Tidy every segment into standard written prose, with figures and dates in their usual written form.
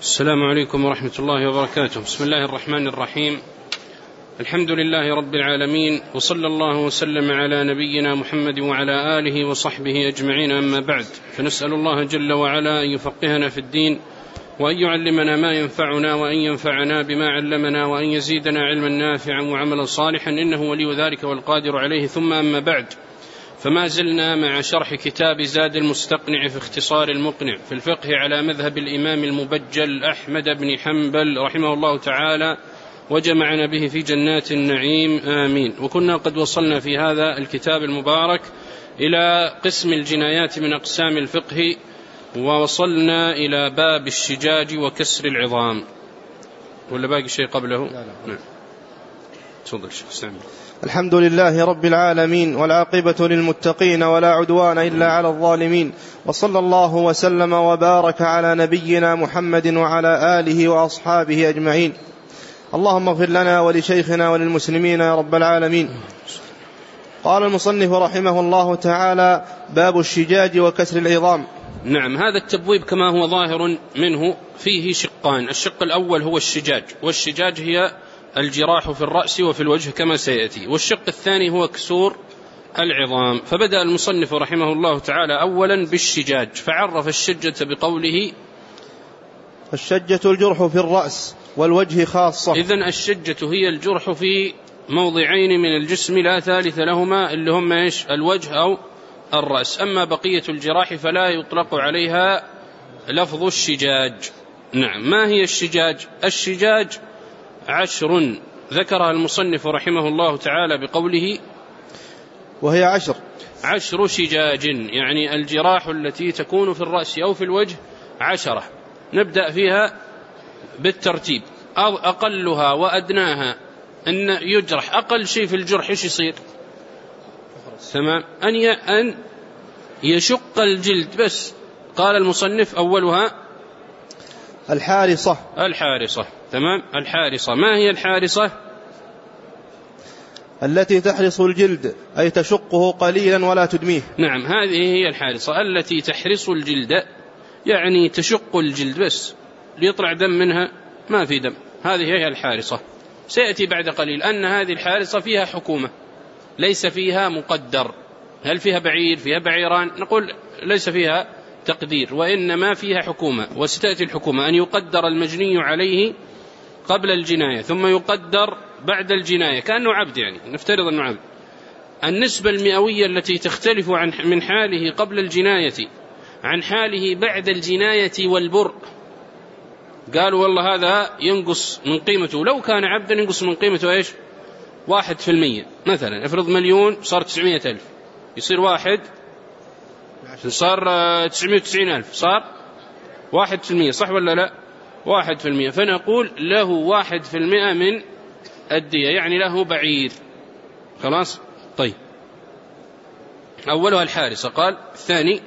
السلام عليكم ورحمة الله وبركاته. بسم الله الرحمن الرحيم. الحمد لله رب العالمين، وصلى الله وسلم على نبينا محمد وعلى آله وصحبه أجمعين، أما بعد، فنسأل الله جل وعلا أن يفقهنا في الدين، وأن يعلمنا ما ينفعنا، وأن ينفعنا بما علمنا، وأن يزيدنا علما نافعا وعملا صالحا، إنه ولي ذلك والقادر عليه. ثم أما بعد، فما زلنا مع شرح كتاب زاد المستقنع في اختصار المقنع في الفقه على مذهب الإمام المبجل أحمد بن حنبل رحمه الله تعالى، وجمعنا به في جنات النعيم آمين. وكنا قد وصلنا في هذا الكتاب المبارك إلى قسم الجنايات من أقسام الفقه، ووصلنا إلى باب الشجاج وكسر العظام. ولا باقي شيء قبله؟ نعم. تفضل شيخ سامي. الحمد لله رب العالمين، والعاقبة للمتقين، ولا عدوان إلا على الظالمين، وصلى الله وسلم وبارك على نبينا محمد وعلى آله وأصحابه أجمعين. اللهم اغفر لنا ولشيخنا وللمسلمين يا رب العالمين. قال المصنف رحمه الله تعالى: باب الشجاج وكسر العظام. نعم، هذا التبويب كما هو ظاهر منه فيه شقان. الشق الأول هو الشجاج، والشجاج هي الجراح في الرأس وفي الوجه كما سيأتي، والشق الثاني هو كسور العظام. فبدأ المصنف رحمه الله تعالى أولا بالشجاج، فعرف الشجة بقوله: الشجة الجرح في الرأس والوجه خاصة. إذن الشجة هي الجرح في موضعين من الجسم لا ثالث لهما، اللي هم إيش؟ الوجه أو الرأس. أما بقية الجراح فلا يطلق عليها لفظ الشجاج. نعم، ما هي الشجاج؟ الشجاج 10 ذكرها المصنف رحمه الله تعالى بقوله: وهي 10 شجاج، يعني الجراح التي تكون في الرأس أو في الوجه 10. نبدأ فيها بالترتيب، أقلها وأدناها. أن يجرح أقل شيء في الجرح إيش يصير؟ تمام، أن يشق الجلد بس. قال المصنف أولها الحارصة. تمام، الحارصة. ما هي الحارصة؟ التي تحرص الجلد، أي تشقه قليلا ولا تدميه. نعم، هذه هي الحارصة التي تحرص الجلد، يعني تشق الجلد بس ليطلع دم منها، ما في دم. هذه هي الحارصة. سيأتي بعد قليل أن هذه الحارصة فيها حكومة، ليس فيها مقدر. هل فيها بعير؟ فيها بعيران؟ نقول ليس فيها تقدير، وإنما فيها حكومة. وستأتي الحكومة أن يقدر المجني عليه قبل الجناية، ثم يقدر بعد الجناية، كأنه عبد، يعني نفترض أنه عبد. النسبة المئوية التي تختلف من حاله قبل الجناية عن حاله بعد الجناية والبر، قالوا والله هذا ينقص من قيمته، لو كان عبدا ينقص من قيمته إيش؟ 1%. مثلا افرض 1,000,000 صار 900,000، يصير 1 صار 990,000، صار 1%، صح ولا لا؟ 1%. فنقول له 1% من الدية، يعني له بعير. خلاص؟ طيب، أولها الحارسة. قال الثاني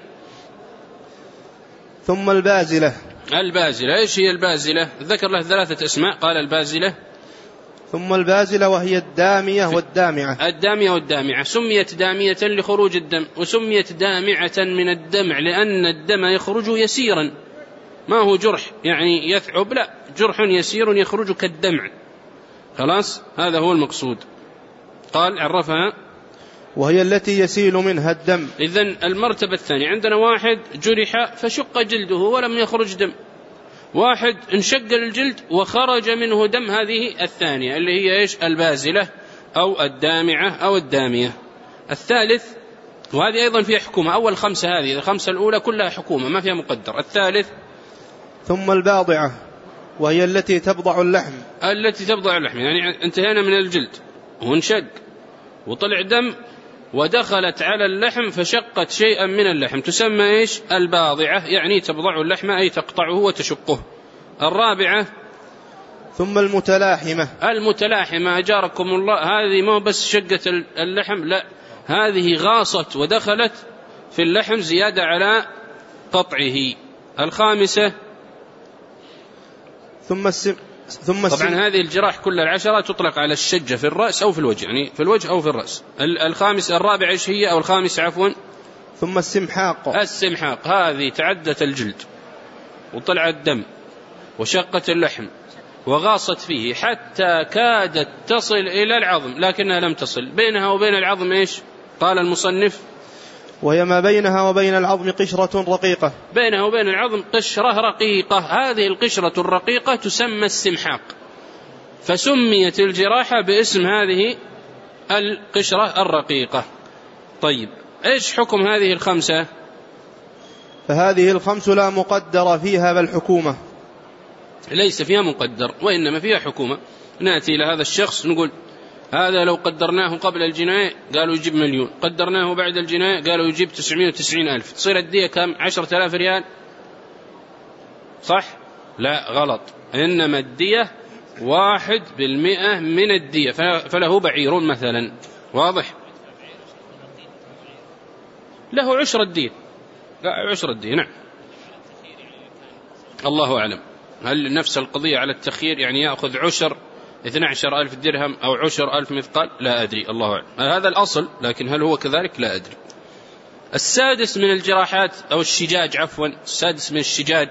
ثم البازلة. إيش هي البازلة؟ ذكر له 3 أسماء. قال البازلة، ثم البازلة وهي الدامية والدامعة. سميت دامية لخروج الدم، وسميت دامعة من الدمع لأن الدم يخرج يسيرا، ما هو جرح يعني يثعب، لا، جرح يسير يخرج كالدمع. خلاص، هذا هو المقصود. قال عرفها: وهي التي يسيل منها الدم. إذن المرتبة الثانية، عندنا واحد جرح فشق جلده ولم يخرج دم، واحد انشق الجلد وخرج منه دم، هذه الثانية اللي هي إيش؟ البازلة أو الدامعة أو الدامية. الثالث، وهذه أيضا فيها حكومة. أول 5 هذه، 5 الأولى كلها حكومة ما فيها مقدر. الثالث ثم الباضعة وهي التي تبضع اللحم. يعني انتهينا من الجلد وانشق وطلع دم ودخلت على اللحم فشقت شيئا من اللحم، تسمى إيش؟ الباضعة، يعني تبضع اللحم أي تقطعه وتشقه. الرابعة ثم المتلاحمة أجاركم الله، هذه ما بس شقت اللحم، لا، هذه غاصت ودخلت في اللحم زيادة على قطعه. الخامسة طبعا هذه الجراح كل 10 تطلق على الشجة في الرأس أو في الوجه، يعني في الوجه أو في الرأس. الرابعة إيش هي؟ أو الخامسة عفوا، ثم السمحاق. هذه تعدت الجلد وطلع الدم، وشقت اللحم وغاصت فيه حتى كادت تصل إلى العظم لكنها لم تصل، بينها وبين العظم إيش؟ قال المصنف وهي ما بينها وبين العظم قشرة رقيقة. بينها وبين العظم قشرة رقيقة، هذه القشرة الرقيقة تسمى السمحاق، فسميت الجراحة باسم هذه القشرة الرقيقة. طيب إيش حكم هذه الخمسة؟ فهذه الخمس لا مقدر فيها بل حكومة. ليس فيها مقدر وإنما فيها حكومة. نأتي إلى هذا الشخص نقول هذا لو قدرناه قبل الجناية قالوا يجيب 1,000,000، قدرناه بعد الجناية قالوا يجيب 990,000، تصير الدية كم؟ 10,000 ريال، صح؟ لا غلط، إنما الدية 1% من الدية، فله بعير مثلا، واضح؟ له عشر الدية، لا عشر الدية، نعم. الله أعلم، هل نفس القضية على التخيير، يعني يأخذ عشر 12,000 درهم أو 10,000 مثقال؟ لا أدري، الله أعلم، هذا الأصل، لكن هل هو كذلك؟ لا أدري. السادس من الجراحات أو الشجاج، عفوا، السادس من الشجاج.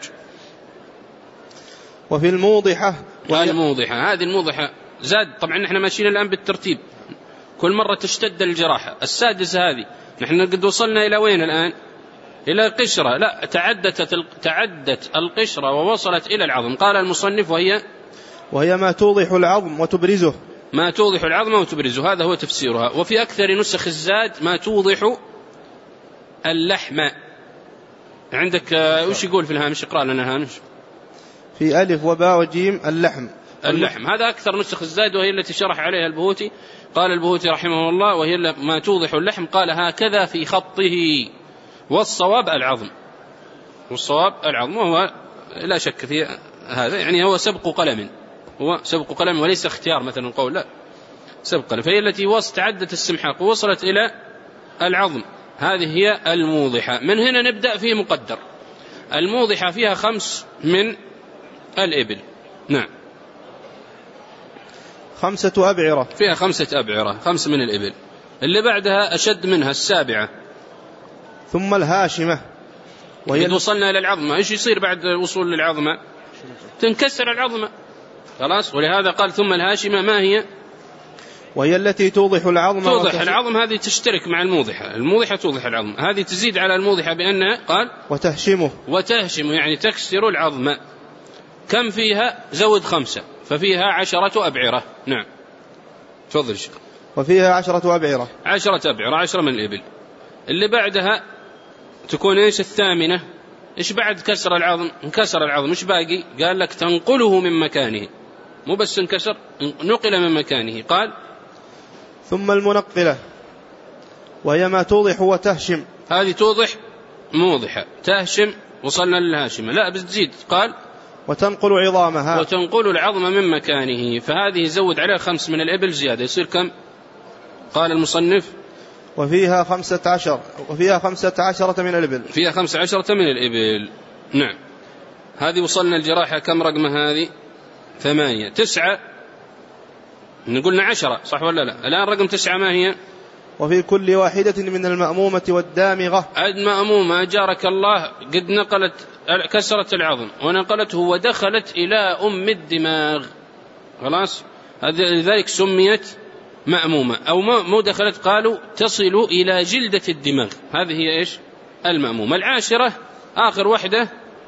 وفي الموضحة، الموضحة، هذه الموضحة زاد، طبعا نحن ماشيين الآن بالترتيب، كل مرة تشتد الجراحة. السادس هذه نحن قد وصلنا إلى وين الآن؟ إلى القشرة، لا تعدت القشرة ووصلت إلى العظم. قال المصنف وهي ما توضح العظم وتبرزه. ما توضح العظم وتبرزه، هذا هو تفسيرها. وفي أكثر نسخ الزاد ما توضح اللحم. عندك وش يقول في الهامش؟ اقرأ لنا الهامش. في ألف وباء وجيم اللحم، هذا أكثر نسخ الزاد، وهي التي شرح عليها البهوتي. قال البهوتي رحمه الله وهي ما توضح اللحم، قال هكذا في خطه، والصواب العظم، وهو لا شك في هذا، يعني هو سبق قلم وليس اختيار مثلا القول، لا سبق قلم. فهي التي تعدت السمحاق ووصلت إلى العظم، هذه هي الموضحة. من هنا نبدأ في مقدر. الموضحة فيها 5 من الإبل، نعم، 5 أبعرة، فيها 5 أبعرة، 5 من الإبل. اللي بعدها أشد منها 7. ثم الهاشمة، وإذا وصلنا إلى العظمة إيش يصير بعد الوصول للعظمة؟ تنكسر العظمة، خلاص. ولهذا قال ثم الهاشمة، ما هي؟ وهي التي توضح العظم. توضح العظم، هذه تشترك مع الموضحة توضح العظم، هذه تزيد على الموضحة بأنها قال وتهشمه، يعني تكسر العظم. كم فيها؟ زود 5، ففيها 10 أبعرة، نعم، تفضل شيخ. وفيها 10 أبعرة، 10 أبعرة، 10 من الإبل. اللي بعدها تكون إيش؟ الثامنة. إيش بعد كسر العظم؟ انكسر العظم، إيش باقي؟ قال لك تنقله من مكانه، مو بس انكسر، نقل من مكانه. قال ثم المنقلة، وهي ما توضح وتهشم. هذه توضح موضحة، تهشم، وصلنا للهاشمة، لا بس تزيد. قال وتنقل عظامها، وتنقل العظم من مكانه، فهذه زود عليها 5 من الإبل زيادة، يصير كم؟ قال المصنف وفيها 15 من الإبل، فيها 15 من الإبل، نعم. هذه وصلنا الجراحة كم رقمها؟ هذه 8. 9 نقولنا 10، صح ولا لا؟ الآن رقم 9 ما هي؟ وفي كل واحدة من المأمومة والدامغة. المأمومة جارك الله قد نقلت، كسرت العظم ونقلته ودخلت إلى أم الدماغ، خلاص، لذلك سميت مأمومة. أو مو دخلت، قالوا تصل إلى جلدة الدماغ، هذه هي إيش؟ المأمومة. 10 آخر واحدة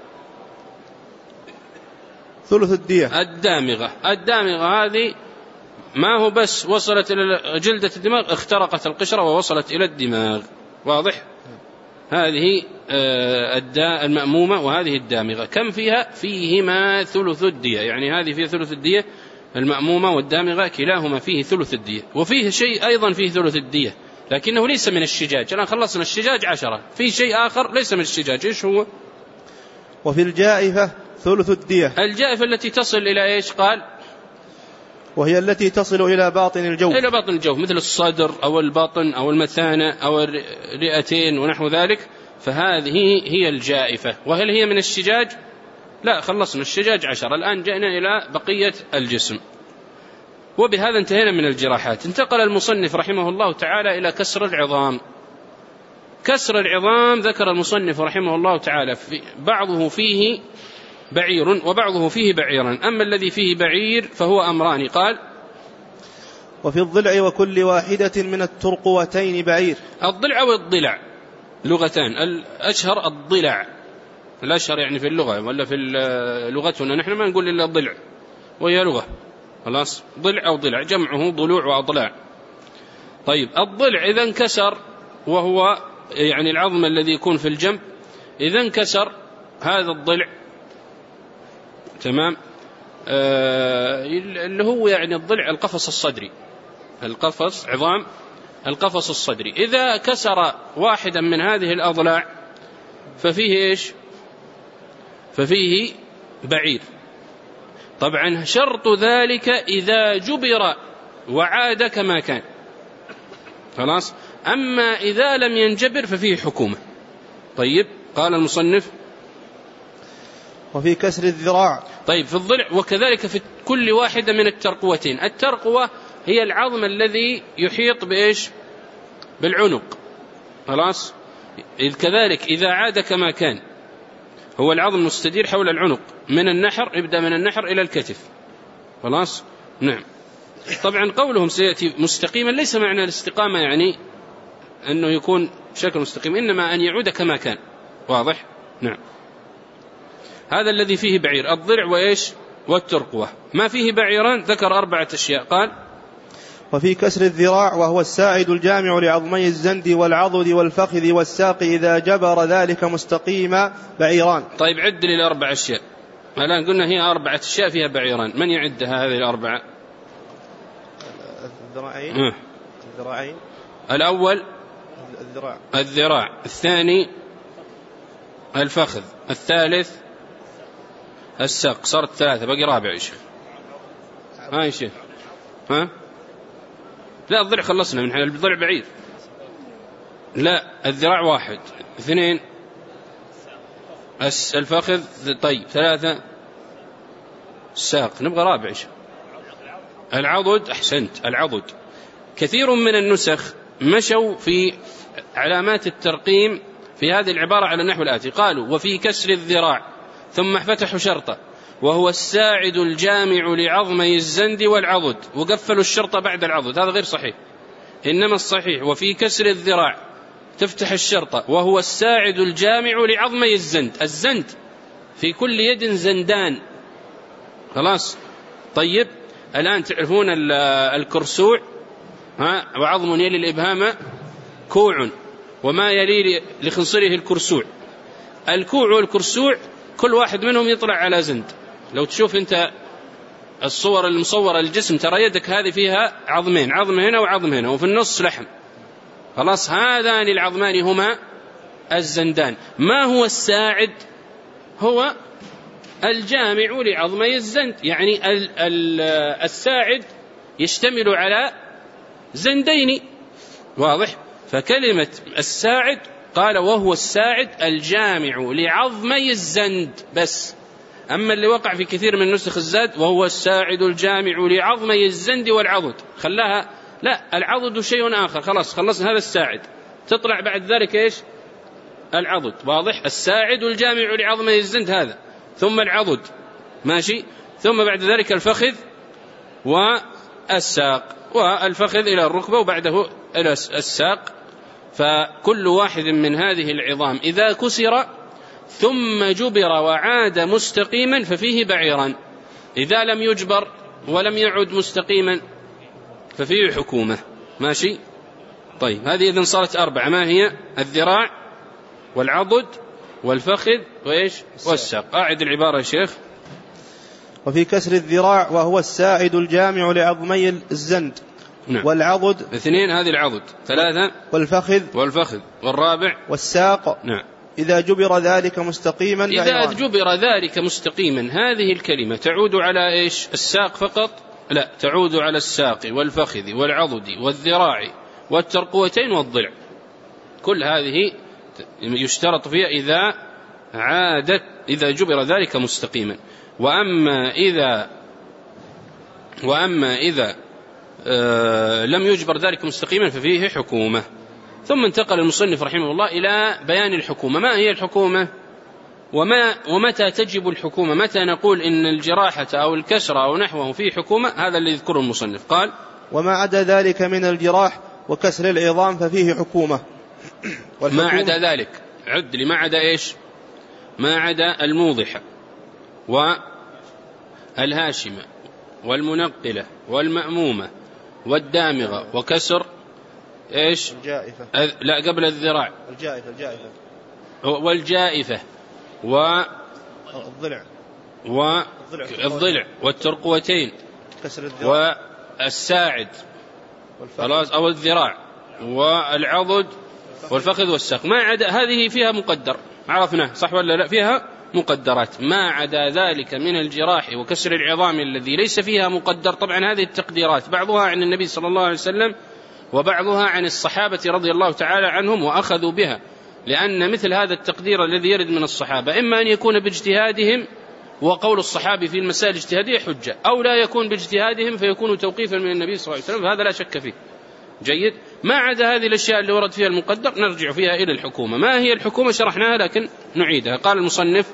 ثلث الدية، الدامغة هذه ما هو بس وصلت إلى جلدة الدماغ، اخترقت القشرة ووصلت إلى الدماغ، واضح؟ هذه المأمومة وهذه الدامغة. كم فيها؟ فيهما ثلث الدية، يعني هذه فيها ثلث الدية، المأمومة والدامغة كلاهما فيه ثلث الدية. وفيه شيء أيضا فيه ثلث الدية لكنه ليس من الشجاج، الآن خلصنا الشجاج 10، في شيء آخر ليس من الشجاج، إيش هو؟ وفي الجائفة ثلث الدية، الجائفة التي تصل إلى إيش؟ قال وهي التي تصل إلى باطن الجوف، إلى باطن الجوف، مثل الصدر أو الباطن أو المثانة أو الرئتين ونحو ذلك، فهذه هي الجائفة. وهل هي من الشجاج؟ لا، خلصنا الشجاج 10، الآن جئنا إلى بقية الجسم. وبهذا انتهينا من الجراحات. انتقل المصنف رحمه الله تعالى إلى كسر العظام. كسر العظام ذكر المصنف رحمه الله تعالى بعضه فيه بعير وبعضه فيه بعيرا. أما الذي فيه بعير فهو أمران. قال: وفي الضلع وكل واحدة من الترقوتين بعير. الضلع والضلع لغتان، الأشهر الضلع، الأشهر يعني في اللغة، ولا في لغتنا نحن ما نقول إلا الضلع وهي لغة، خلاص، ضلع أو ضلع، جمعه ضلوع وأضلاع. طيب الضلع إذا انكسر، وهو يعني العظم الذي يكون في الجنب، إذا انكسر هذا الضلع، تمام، اللي هو يعني الضلع القفص الصدري، القفص، عظام القفص الصدري، إذا كسر واحدا من هذه الأضلاع ففيه إيش؟ ففيه بعير. طبعا شرط ذلك إذا جبر وعاد كما كان، خلاص. أما إذا لم ينجبر ففيه حكومة. طيب، قال المصنف: وفي كسر الذراع. طيب، في الضلع وكذلك في كل واحدة من الترقوتين. الترقوة هي العظم الذي يحيط بإيش؟ بالعنق، خلاص. كذلك إذا عاد كما كان، هو العظم المستدير حول العنق من النحر، يبدأ من النحر إلى الكتف، خلاص. نعم. طبعا قولهم سيأتي مستقيما ليس معنى الاستقامة يعني أنه يكون بشكل مستقيم، إنما أن يعود كما كان، واضح؟ نعم. هذا الذي فيه بعير، الضلع وإيش؟ والترقوة. ما فيه بعيران ذكر 4 أشياء. قال: وفي كسر الذراع وهو الساعد الجامع لعظمي الزند والعضد والفخذ والساق إذا جبر ذلك مستقيما بعيران. طيب، عد لي 4 أشياء. الآن قلنا هي 4 أشياء فيها بعيران، من يعدها هذه 4؟ الذراعين. الأول الذراع، الثاني الفخذ، الثالث الساق. صارت 3، باقي 4 يا شيخ. يا شيخ، لا، الضلع خلصنا من الضلع بعيد. لا، الذراع 1، 2 الفخذ. طيب 3 الساق. نبغى 4 شيخ. العضد. أحسنت، العضد. كثير من النسخ مشوا في علامات الترقيم في هذه العبارة على النحو الآتي: قالوا: وفي كسر الذراع، ثم فتحوا شرطة، وهو الساعد الجامع لعظمي الزند والعضد، وقفلوا الشرطة بعد العضد. هذا غير صحيح، إنما الصحيح وفي كسر الذراع، تفتح الشرطة، وهو الساعد الجامع لعظمي الزند. الزند في كل يد زندان، خلاص. طيب، الآن تعرفون الكرسوع، وعظم يلي الإبهام كوع، وما يلي لخنصره الكرسوع. الكوع والكرسوع كل واحد منهم يطلع على زند. لو تشوف أنت الصور المصورة للجسم ترى يدك هذه فيها عظمين، عظم هنا وعظم هنا، وفي النص لحم، خلاص. هذان العظمان هما الزندان. ما هو الساعد؟ هو الجامع لعظمي الزند، يعني الساعد يشتمل على زندين، واضح. فكلمة الساعد قال: وهو الساعد الجامع لعظمي الزند بس. أما اللي وقع في كثير من نسخ الزاد: وهو الساعد الجامع لعظمي الزند والعضد، خلاها لا، العضد شيء آخر، خلاص خلصنا هذا الساعد، تطلع بعد ذلك إيش؟ العضد، واضح. الساعد الجامع لعظمي الزند هذا، ثم العضد، ماشي، ثم بعد ذلك الفخذ والساق، والفخذ إلى الركبة وبعده إلى الساق. فكل واحد من هذه العظام إذا كسر ثم جبر وعاد مستقيما ففيه بعيران. إذا لم يجبر ولم يعد مستقيما ففيه حكومة، ماشي. طيب، هذه إذن صارت 4. ما هي؟ الذراع والعضد والفخذ وإيش؟ والساق. أعد العبارة يا شيخ. وفي كسر الذراع وهو الساعد الجامع لعظمي الزند. نعم. والعضد 2، هذه العضد. 3 والفخذ. والرابع والساق. نعم. إذا جبر ذلك مستقيما إذا جبر ذلك مستقيما، هذه الكلمة تعود على إيش؟ الساق فقط؟ لا، تعود على الساق والفخذ والعضد والذراع والترقوتين والضلع. كل هذه يشترط فيها إذا جبر ذلك مستقيما. وأما إذا لم يجبر ذلك مستقيما ففيه حكومة. ثم انتقل المصنف رحمه الله إلى بيان الحكومة. ما هي الحكومة؟ ومتى تجب الحكومة؟ متى نقول إن الجراحة أو الكسر أو نحوه في حكومة؟ هذا اللي يذكره المصنف. قال وما عدا ذلك من الجراح وكسر العظام ففيه حكومة. ما عدا ذلك، عد لي ما عدا إيش؟ ما عدا الموضحة والهاشمة والمنقلة والمأمومة والدامغة وكسر إيش؟ الجائفة. لا قبل الذراع. الجائفة والجائفة والضلع والترقوتين كسر الذراع والساعد خلاص أو الذراع والعضد والفخذ والساق. ما عدا هذه فيها مقدر، عرفنا صح ولا لا؟ فيها مقدرات. ما عدا ذلك من الجراح وكسر العظام الذي ليس فيها مقدر. طبعا هذه التقديرات بعضها عن النبي صلى الله عليه وسلم وبعضها عن الصحابة رضي الله تعالى عنهم وأخذوا بها، لأن مثل هذا التقدير الذي يرد من الصحابة إما أن يكون باجتهادهم وقول الصحابي في المسائل الاجتهادية حجة، أو لا يكون باجتهادهم فيكون توقيفا من النبي صلى الله عليه وسلم، فهذا لا شك فيه. جيد. ما عدا هذه الأشياء اللي ورد فيها المقدر نرجع فيها إلى الحكومة. ما هي الحكومة؟ شرحناها لكن نعيدها. قال المصنف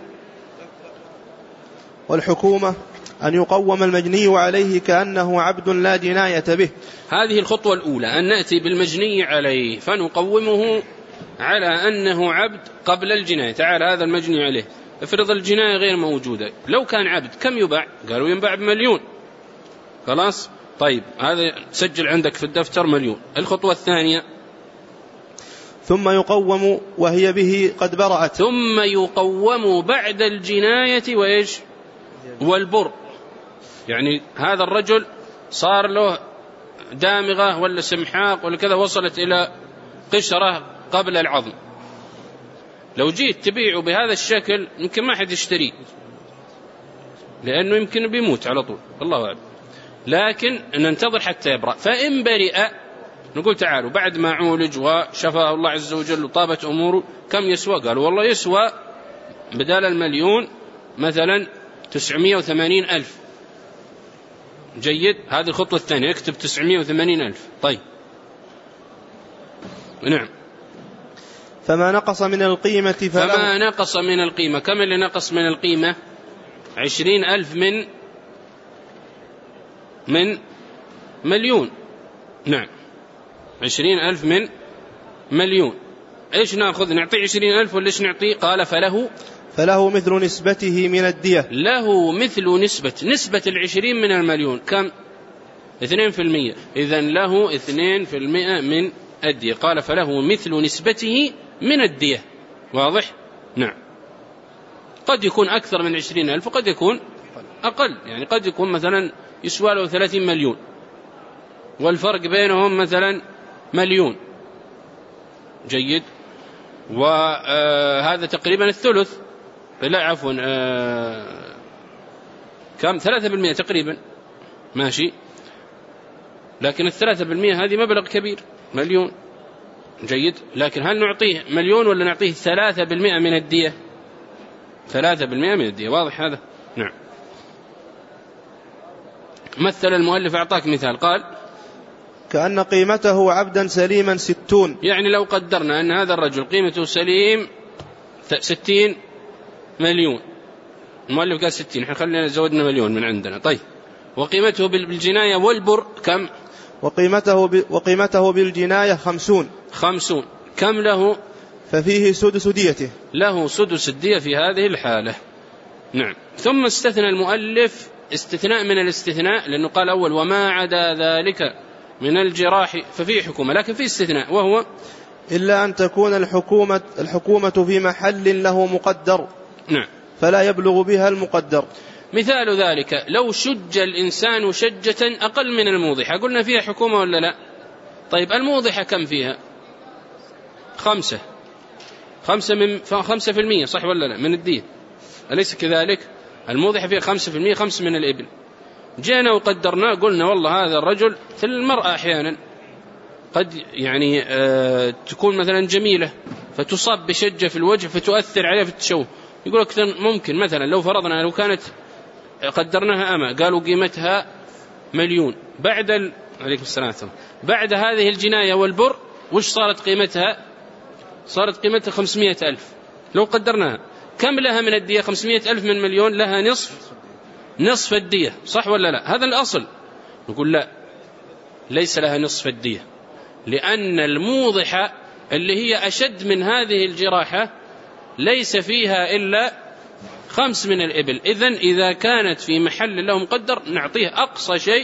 والحكومة أن يقوم المجني عليه كأنه عبد لا جناية به. هذه الخطوة الأولى، أن نأتي بالمجني عليه فنقومه على أنه عبد قبل الجناية. تعال هذا المجني عليه، افرض الجناية غير موجودة، لو كان عبد كم يباع؟ قالوا ينباع ب1,000,000. خلاص طيب هذا سجل عندك في الدفتر 1,000,000. الخطوة الثانية ثم يقوم وهي به قد برأت. ثم يقوم بعد الجناية وإيش؟ والبر. يعني هذا الرجل صار له دامغة ولا سمحاق ولا كذا، وصلت إلى قشرة قبل العظم، لو جيت تبيعه بهذا الشكل يمكن ما حد يشتريه، لأنه يمكن بيموت على طول، الله أعلم. لكن ننتظر حتى يبرأ. فإن برئ نقول تعالوا بعد ما عولج وشفاه الله عز وجل وطابت أموره كم يسوى؟ قالوا والله يسوى بدال 1,000,000 مثلا 980,000. جيد. هذه الخطوة الثانية، اكتب 980,000. طيب نعم. فما نقص من القيمة فما نقص من القيمة. كم اللي نقص من القيمة؟ 20,000 من 1,000,000. نعم 20,000 من 1,000,000. ايش ناخذ؟ نعطيه 20,000 ولا ايش نعطيه؟ قال فله مثل نسبته من الدية. له مثل نسبة 20 من 1,000,000 كم؟ 2%. إذن له 2% من الدية. قال فله مثل نسبته من الدية. واضح؟ نعم. قد يكون أكثر من 20,000 وقد يكون أقل، يعني قد يكون مثلا يسوى له 30 مليون والفرق بينهم مثلا 1,000,000. جيد. وهذا تقريبا الثلث، لا عفوا كم؟ 3% تقريبا. ماشي. لكن 3% هذه مبلغ كبير، 1,000,000. جيد. لكن هل نعطيه 1,000,000 ولا نعطيه 3% من الدية؟ 3% من الدية. واضح هذا؟ نعم. مثل المؤلف، أعطاك مثال، قال كأن قيمته عبدا سليما 60. يعني لو قدرنا أن هذا الرجل قيمته سليم 60 مليون، المؤلف قال 60، احنا خلينا زودنا 1,000,000 من عندنا. طيب وقيمته بالجناية والبر كم؟ وقيمته بالجناية 50. كم له؟ ففيه سدس ديته. له سدس الدية في هذه الحالة. نعم. ثم استثنى المؤلف استثناء من الاستثناء، لأنه قال أول وما عدا ذلك من الجراح ففيه حكومة، لكن في استثناء وهو إلا أن تكون الحكومة في محل له مقدر. نعم. فلا يبلغ بها المقدر. مثال ذلك لو شج الإنسان شجة أقل من الموضحة، قلنا فيها حكومة ولا لا؟ طيب الموضحة كم فيها؟ 5% صح ولا لا من الدين؟ أليس كذلك؟ الموضحة فيها 5%، 5 من الإبل. جينا وقدرنا قلنا والله هذا الرجل مثل المرأة أحيانا قد يعني تكون مثلا جميلة فتصاب بشجة في الوجه فتؤثر عليها في التشوه. يقول لك ممكن مثلا لو فرضنا لو كانت قدرناها أما قالوا قيمتها 1,000,000 بعد عليكم السلام بعد هذه الجناية والبر وش صارت قيمتها؟ صارت قيمتها 500,000 لو قدرناها. كم لها من الدية؟ 500,000 من مليون، لها نصف الدية، صح ولا لا؟ هذا الأصل. نقول لا، ليس لها نصف الدية، لأن الموضحة اللي هي أشد من هذه الجراحة ليس فيها إلا 5 من الإبل. إذن إذا كانت في محل له مقدر نعطيه أقصى شيء،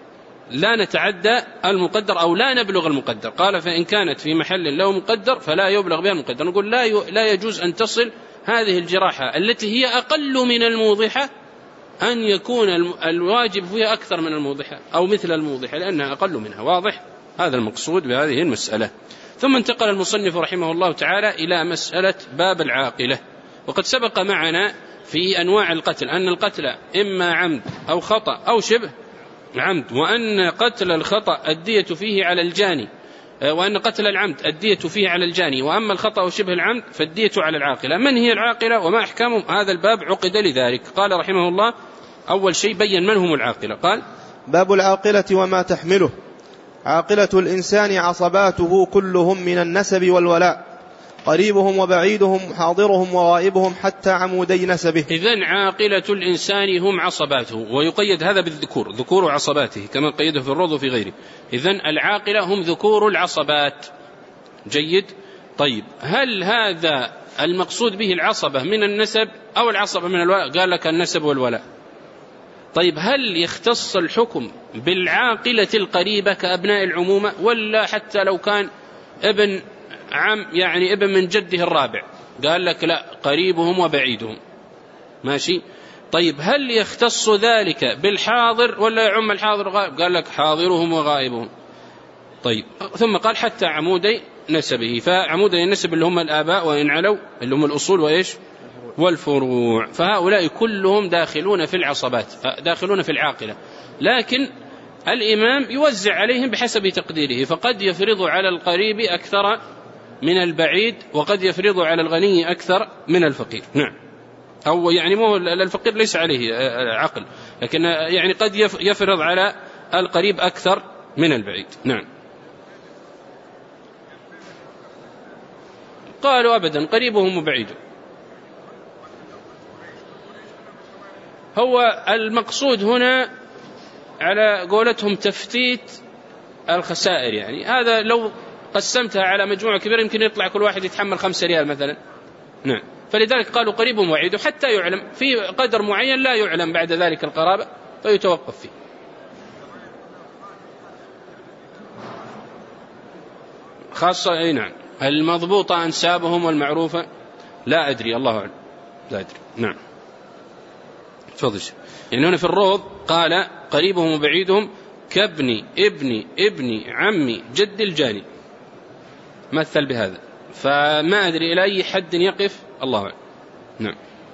لا نتعدى المقدر أو لا نبلغ المقدر. قال فإن كانت في محل له مقدر فلا يبلغ بها المقدر. نقول لا يجوز أن تصل هذه الجراحة التي هي أقل من الموضحة أن يكون الواجب فيها أكثر من الموضحة أو مثل الموضحة، لأنها أقل منها. واضح؟ هذا المقصود بهذه المسألة. ثم انتقل المصنف رحمه الله تعالى إلى مسألة باب العاقلة. وقد سبق معنا في أنواع القتل أن القتل إما عمد أو خطأ أو شبه عمد، وأن قتل الخطأ الدية فيه على الجاني، وأن قتل العمد الدية فيه على الجاني، وأما الخطأ وشبه العمد فالدية على العاقلة. من هي العاقلة وما أحكامهم؟ هذا الباب عقد لذلك. قال رحمه الله أول شيء بين من هم العاقلة. قال باب العاقلة وما تحمله. عاقلة الإنسان عصباته كلهم من النسب والولاء، قريبهم وبعيدهم، حاضرهم وغائبهم، حتى عمودي نسبه. إذن عاقلة الإنسان هم عصباته، ويقيد هذا بالذكور، ذكور عصباته كما قيده في الروض وفي غيره. إذن العاقلة هم ذكور العصبات. جيد. طيب هل هذا المقصود به العصبة من النسب أو العصبة من الولاء؟ قال لك النسب والولاء. طيب هل يختص الحكم بالعاقلة القريبة كأبناء العمومة، ولا حتى لو كان ابن عم يعني ابن من جده الرابع؟ قال لك لا، قريبهم وبعيدهم. ماشي. طيب هل يختص ذلك بالحاضر ولا يعم الحاضر وغائب؟ قال لك حاضرهم وغائبهم. طيب ثم قال حتى عمودي نسبه، فعمودي النسب اللي هم الآباء وإن علوا اللي هم الأصول وإيش والفروع، فهؤلاء كلهم داخلون في العصبات، داخلون في العاقلة. لكن الإمام يوزع عليهم بحسب تقديره، فقد يفرض على القريب أكثر من البعيد، وقد يفرض على الغني أكثر من الفقير. نعم. أو يعني مو الفقير ليس عليه عقل، لكن يعني قد يفرض على القريب أكثر من البعيد. نعم. قالوا أبدا قريبهم وبعيدهم. هو المقصود هنا على قولتهم تفتيت الخسائر، يعني هذا لو قسمتها على مجموعة كبيرة يمكن يطلع كل واحد يتحمل 5 ريال مثلا. نعم. فلذلك قالوا قريب وبعيد حتى يعلم في قدر معين لا يعلم بعد ذلك القرابة فيتوقف فيه. خاصة أي نعم المضبوطة أنسابهم والمعروفة لا أدري، الله أعلم، لا أدري. نعم. تفضل. يعني هنا في الروض قال قريبهم وبعيدهم كابني ابني عمي جد الجاني، مثل بهذا، فما أدري إلى أي حد يقف، الله أعلم. نعم.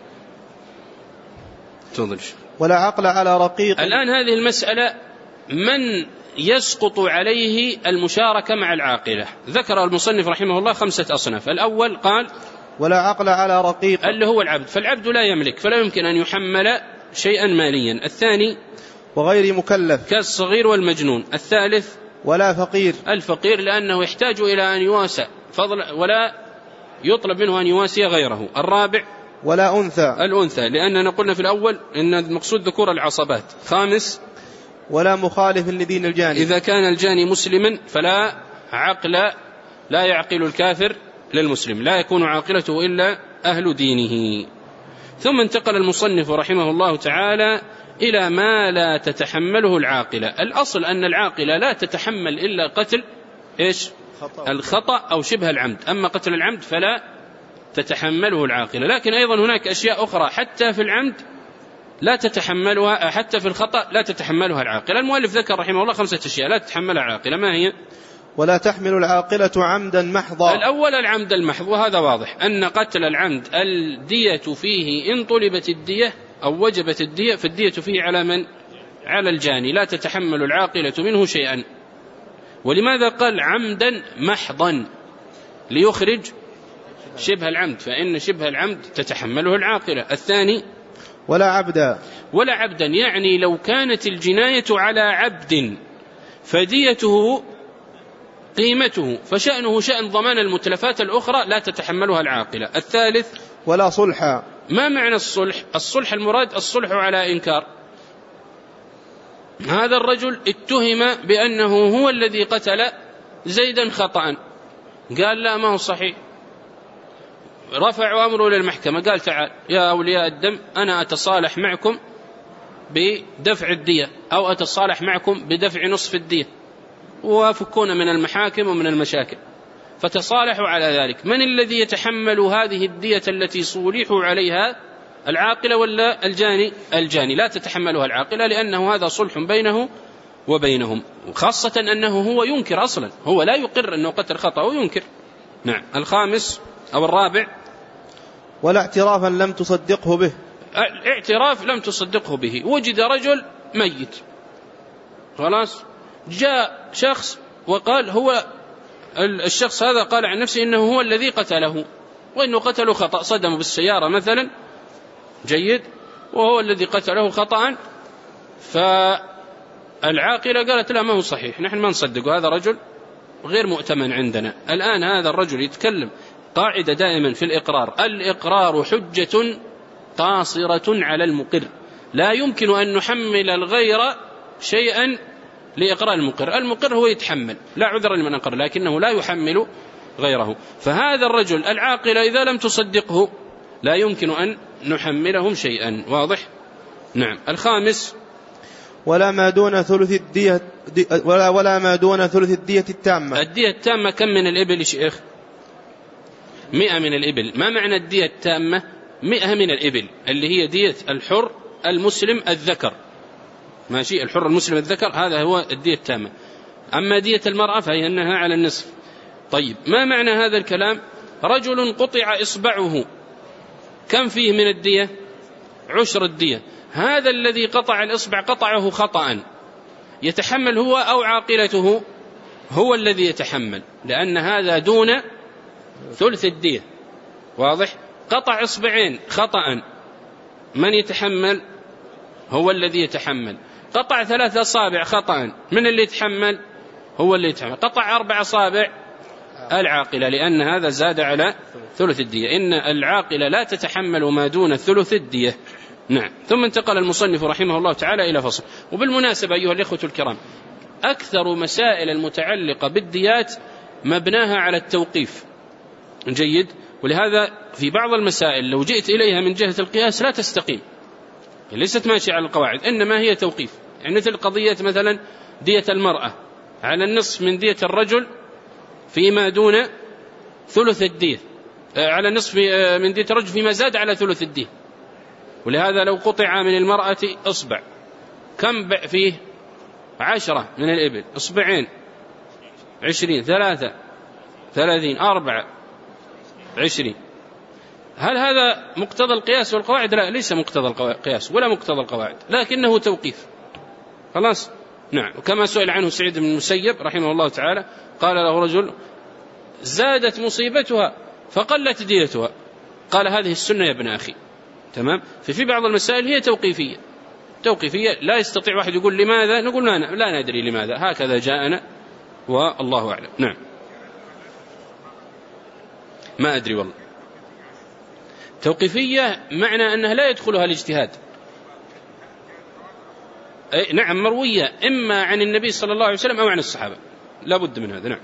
تفضل. ولا عقل على رقيق. الآن هذه المسألة من يسقط عليه المشاركة مع العاقلة؟ ذكر المصنف رحمه الله 5 أصناف. الأول قال ولا عقل على رقيق، اللي هو العبد، فالعبد لا يملك فلا يمكن أن يحمل شيئا ماليا. الثاني وغير مكلف كالصغير والمجنون. الثالث ولا فقير، الفقير لأنه يحتاج إلى أن يواسى فضل ولا يطلب منه أن يواسي غيره. الرابع ولا أنثى، الأنثى لأننا قلنا في الأول إن المقصود ذكور العصبات. خامس ولا مخالف لدين الجاني، إذا كان الجاني مسلما فلا عقل، لا يعقل الكافر للمسلم، لا يكون عاقلته إلا أهل دينه. ثم انتقل المصنف رحمه الله تعالى إلى ما لا تتحمله العاقلة. الأصل أن العاقلة لا تتحمل إلا قتل إيش؟ الخطأ أو شبه العمد، أما قتل العمد فلا تتحمله العاقلة. لكن أيضا هناك أشياء أخرى حتى في العمد لا تتحملها، حتى في الخطأ لا تتحملها العاقلة. المؤلف ذكر رحمه الله 5 أشياء لا تتحملها العاقلة. ما هي؟ ولا تحمل العاقلة عمدا محضا. الأول العمد المحض، وهذا واضح أن قتل العمد الدية فيه إن طلبت الدية أو وجبت الدية فالدية فيه على من؟ على الجاني، لا تتحمل العاقلة منه شيئا. ولماذا قال عمدا محضا؟ ليخرج شبه العمد، فإن شبه العمد تتحمله العاقلة. الثاني ولا عبدا، ولا عبدا يعني لو كانت الجناية على عبد فديته قيمته فشأنه شأن ضمان المتلفات الأخرى لا تتحملها العاقلة. الثالث ولا صلحا. ما معنى الصلح؟ الصلح المراد الصلح على إنكار. هذا الرجل اتهم بأنه هو الذي قتل زيدا خطأ، قال لا ما هو صحيح، رفعوا أمره للمحكمة، قال تعال يا أولياء الدم أنا أتصالح معكم بدفع الدية أو أتصالح معكم بدفع نصف الدية، وفكونا من المحاكم ومن المشاكل. فتصالحوا على ذلك. من الذي يتحمل هذه الدية التي صولحوا عليها؟ العاقلة ولا الجاني؟ الجاني. لا تتحملها العاقلة لأنه هذا صلح بينه وبينهم، خاصة أنه هو ينكر أصلا، هو لا يقر أنه قتل خطأ وينكر. نعم. الخامس أو الرابع، ولا اعترافا لم تصدقه به. اعتراف لم تصدقه به. وجد رجل ميت، خلاص، جاء شخص وقال هو الشخص هذا قال عن نفسه إنه هو الذي قتله وإنه قتله خطأ، صدمه بالسيارة مثلا، جيد، وهو الذي قتله خطأ. فالعاقلة قالت لا ما هو صحيح، نحن ما نصدقه، هذا رجل غير مؤتمن عندنا. الآن هذا الرجل يتكلم. قاعدة دائما في الإقرار: الإقرار حجة قاصرة على المقر، لا يمكن أن نحمل الغير شيئا لإقرار المقر. المقر هو يتحمل، لا عذر لمن أقر، لكنه لا يحمل غيره. فهذا الرجل العاقل إذا لم تصدقه لا يمكن أن نحملهم شيئا. واضح؟ نعم. الخامس، ولا ما دون ثلث الدية، ولا ما دون ثلث الدية التامة. الدية التامة كم من الإبل يا شيخ؟ 100 من الإبل. ما معنى الدية التامة؟ 100 من الإبل، اللي هي دية الحر المسلم الذكر، ماشي، الحر المسلم الذكر، هذا هو الدية التامة. أما دية المرأة فهي أنها على النصف. طيب، ما معنى هذا الكلام؟ رجل قطع إصبعه، كم فيه من الدية؟ 10 الدية. هذا الذي قطع الإصبع قطعه خطأ، يتحمل هو أو عاقلته؟ هو الذي يتحمل، لأن هذا دون ثلث الدية. واضح؟ قطع إصبعين خطأ، من يتحمل؟ هو الذي يتحمل. قطع 3 أصابع خطأ، من اللي يتحمل؟ هو اللي يتحمل. قطع 4 أصابع، العاقلة، لأن هذا زاد على ثلث الدية. إن العاقلة لا تتحمل ما دون ثلث الدية. نعم. ثم انتقل المصنف رحمه الله تعالى إلى فصل. وبالمناسبة أيها الإخوة الكرام، أكثر مسائل المتعلقة بالديات مبناها على التوقيف، جيد، ولهذا في بعض المسائل لو جئت إليها من جهة القياس لا تستقيم، ليست ماشية على القواعد، إنما هي توقيف. يعني مثل قضية مثلا دية المرأة على النصف من دية الرجل فيما دون ثلث الدية، على النصف من دية الرجل فيما زاد على ثلث الدية. ولهذا لو قطع من المرأة إصبع كم فيه؟ 10 من الإبل، إصبعين 20، 3 30، 4 20. هل هذا مقتضى القياس والقواعد؟ لا، ليس مقتضى القياس ولا مقتضى القواعد، لكنه توقيف. خلاص. نعم. وكما سئل عنه سعيد بن المسيب رحمه الله تعالى، قال له رجل: زادت مصيبتها فقلت ديتها، قال: هذه السنة يا ابن أخي. تمام. ففي بعض المسائل هي توقيفية، لا يستطيع واحد يقول لماذا، نقول لا ندري لماذا، هكذا جاءنا والله أعلم. نعم. ما أدري والله. توقيفية معنى أنها لا يدخلها الاجتهاد. نعم، مروية إما عن النبي صلى الله عليه وسلم أو عن الصحابة، لا بد من هذا. نعم.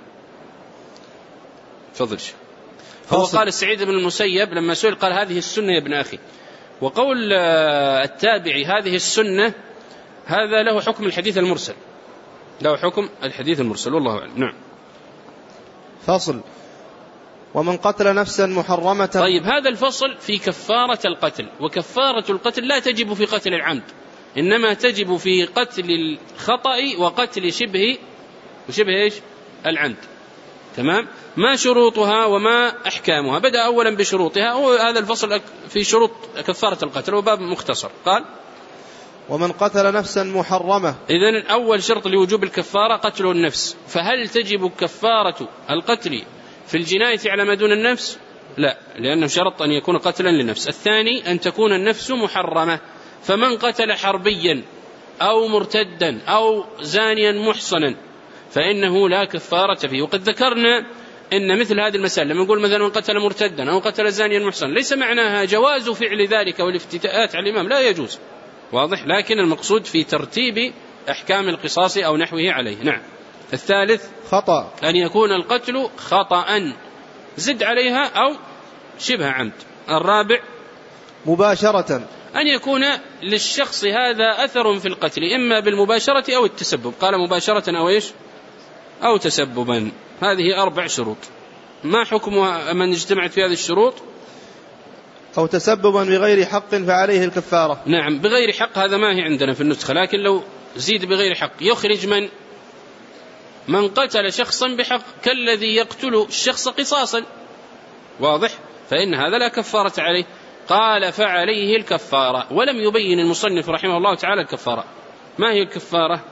تفضل. هو قال السعيد بن المسيب لما سئل قال: هذه السنة يا ابن أخي. وقول التابعي هذه السنة، هذا له حكم الحديث المرسل، له حكم الحديث المرسل، والله أعلم. نعم. فصل. ومن قتل نفسا محرمة. طيب، هذا الفصل في كفارة القتل. وكفارة القتل لا تجب في قتل العمد، إنما تجب في قتل الخطأ وقتل شبه إيش؟ العمد. تمام. ما شروطها وما أحكامها؟ بدأ أولا بشروطها، وهذا الفصل في شروط كفارة القتل، وباب مختصر. قال: ومن قتل نفسا محرمة. إذن أول شرط لوجوب الكفارة قتل النفس. فهل تجب كفارة القتل في الجناية على ما دون النفس؟ لا، لأنه شرط أن يكون قتلا للنفس. الثاني أن تكون النفس محرمة. فمن قتل حربيا أو مرتدا أو زانيا محصنا فإنه لا كفارة فيه. وقد ذكرنا إن مثل هذه المسائل لما نقول مثلا من قتل مرتدا أو قتل زانيا محصنا ليس معناها جواز فعل ذلك والافتتاءات على الإمام، لا يجوز، واضح، لكن المقصود في ترتيب أحكام القصاص أو نحوه عليه. نعم. الثالث خطأ، أن يكون القتل خطأ زد عليها أو شبه عمد. الرابع مباشرة، أن يكون للشخص هذا أثر في القتل إما بالمباشرة أو التسبب، قال مباشرة أو إيش أو تسببا. هذه 4 شروط. ما حكم من اجتمعت في هذه الشروط؟ أو تسببا بغير حق فعليه الكفارة. نعم، بغير حق هذا ما هي عندنا في النسخة، لكن لو زيد بغير حق يخرج من قتل شخصا بحق كالذي يقتل الشخص قصاصا، واضح، فإن هذا لا كفارة عليه. قال فعليه الكفارة، ولم يبين المصنف رحمه الله تعالى الكفارة. ما هي الكفارة؟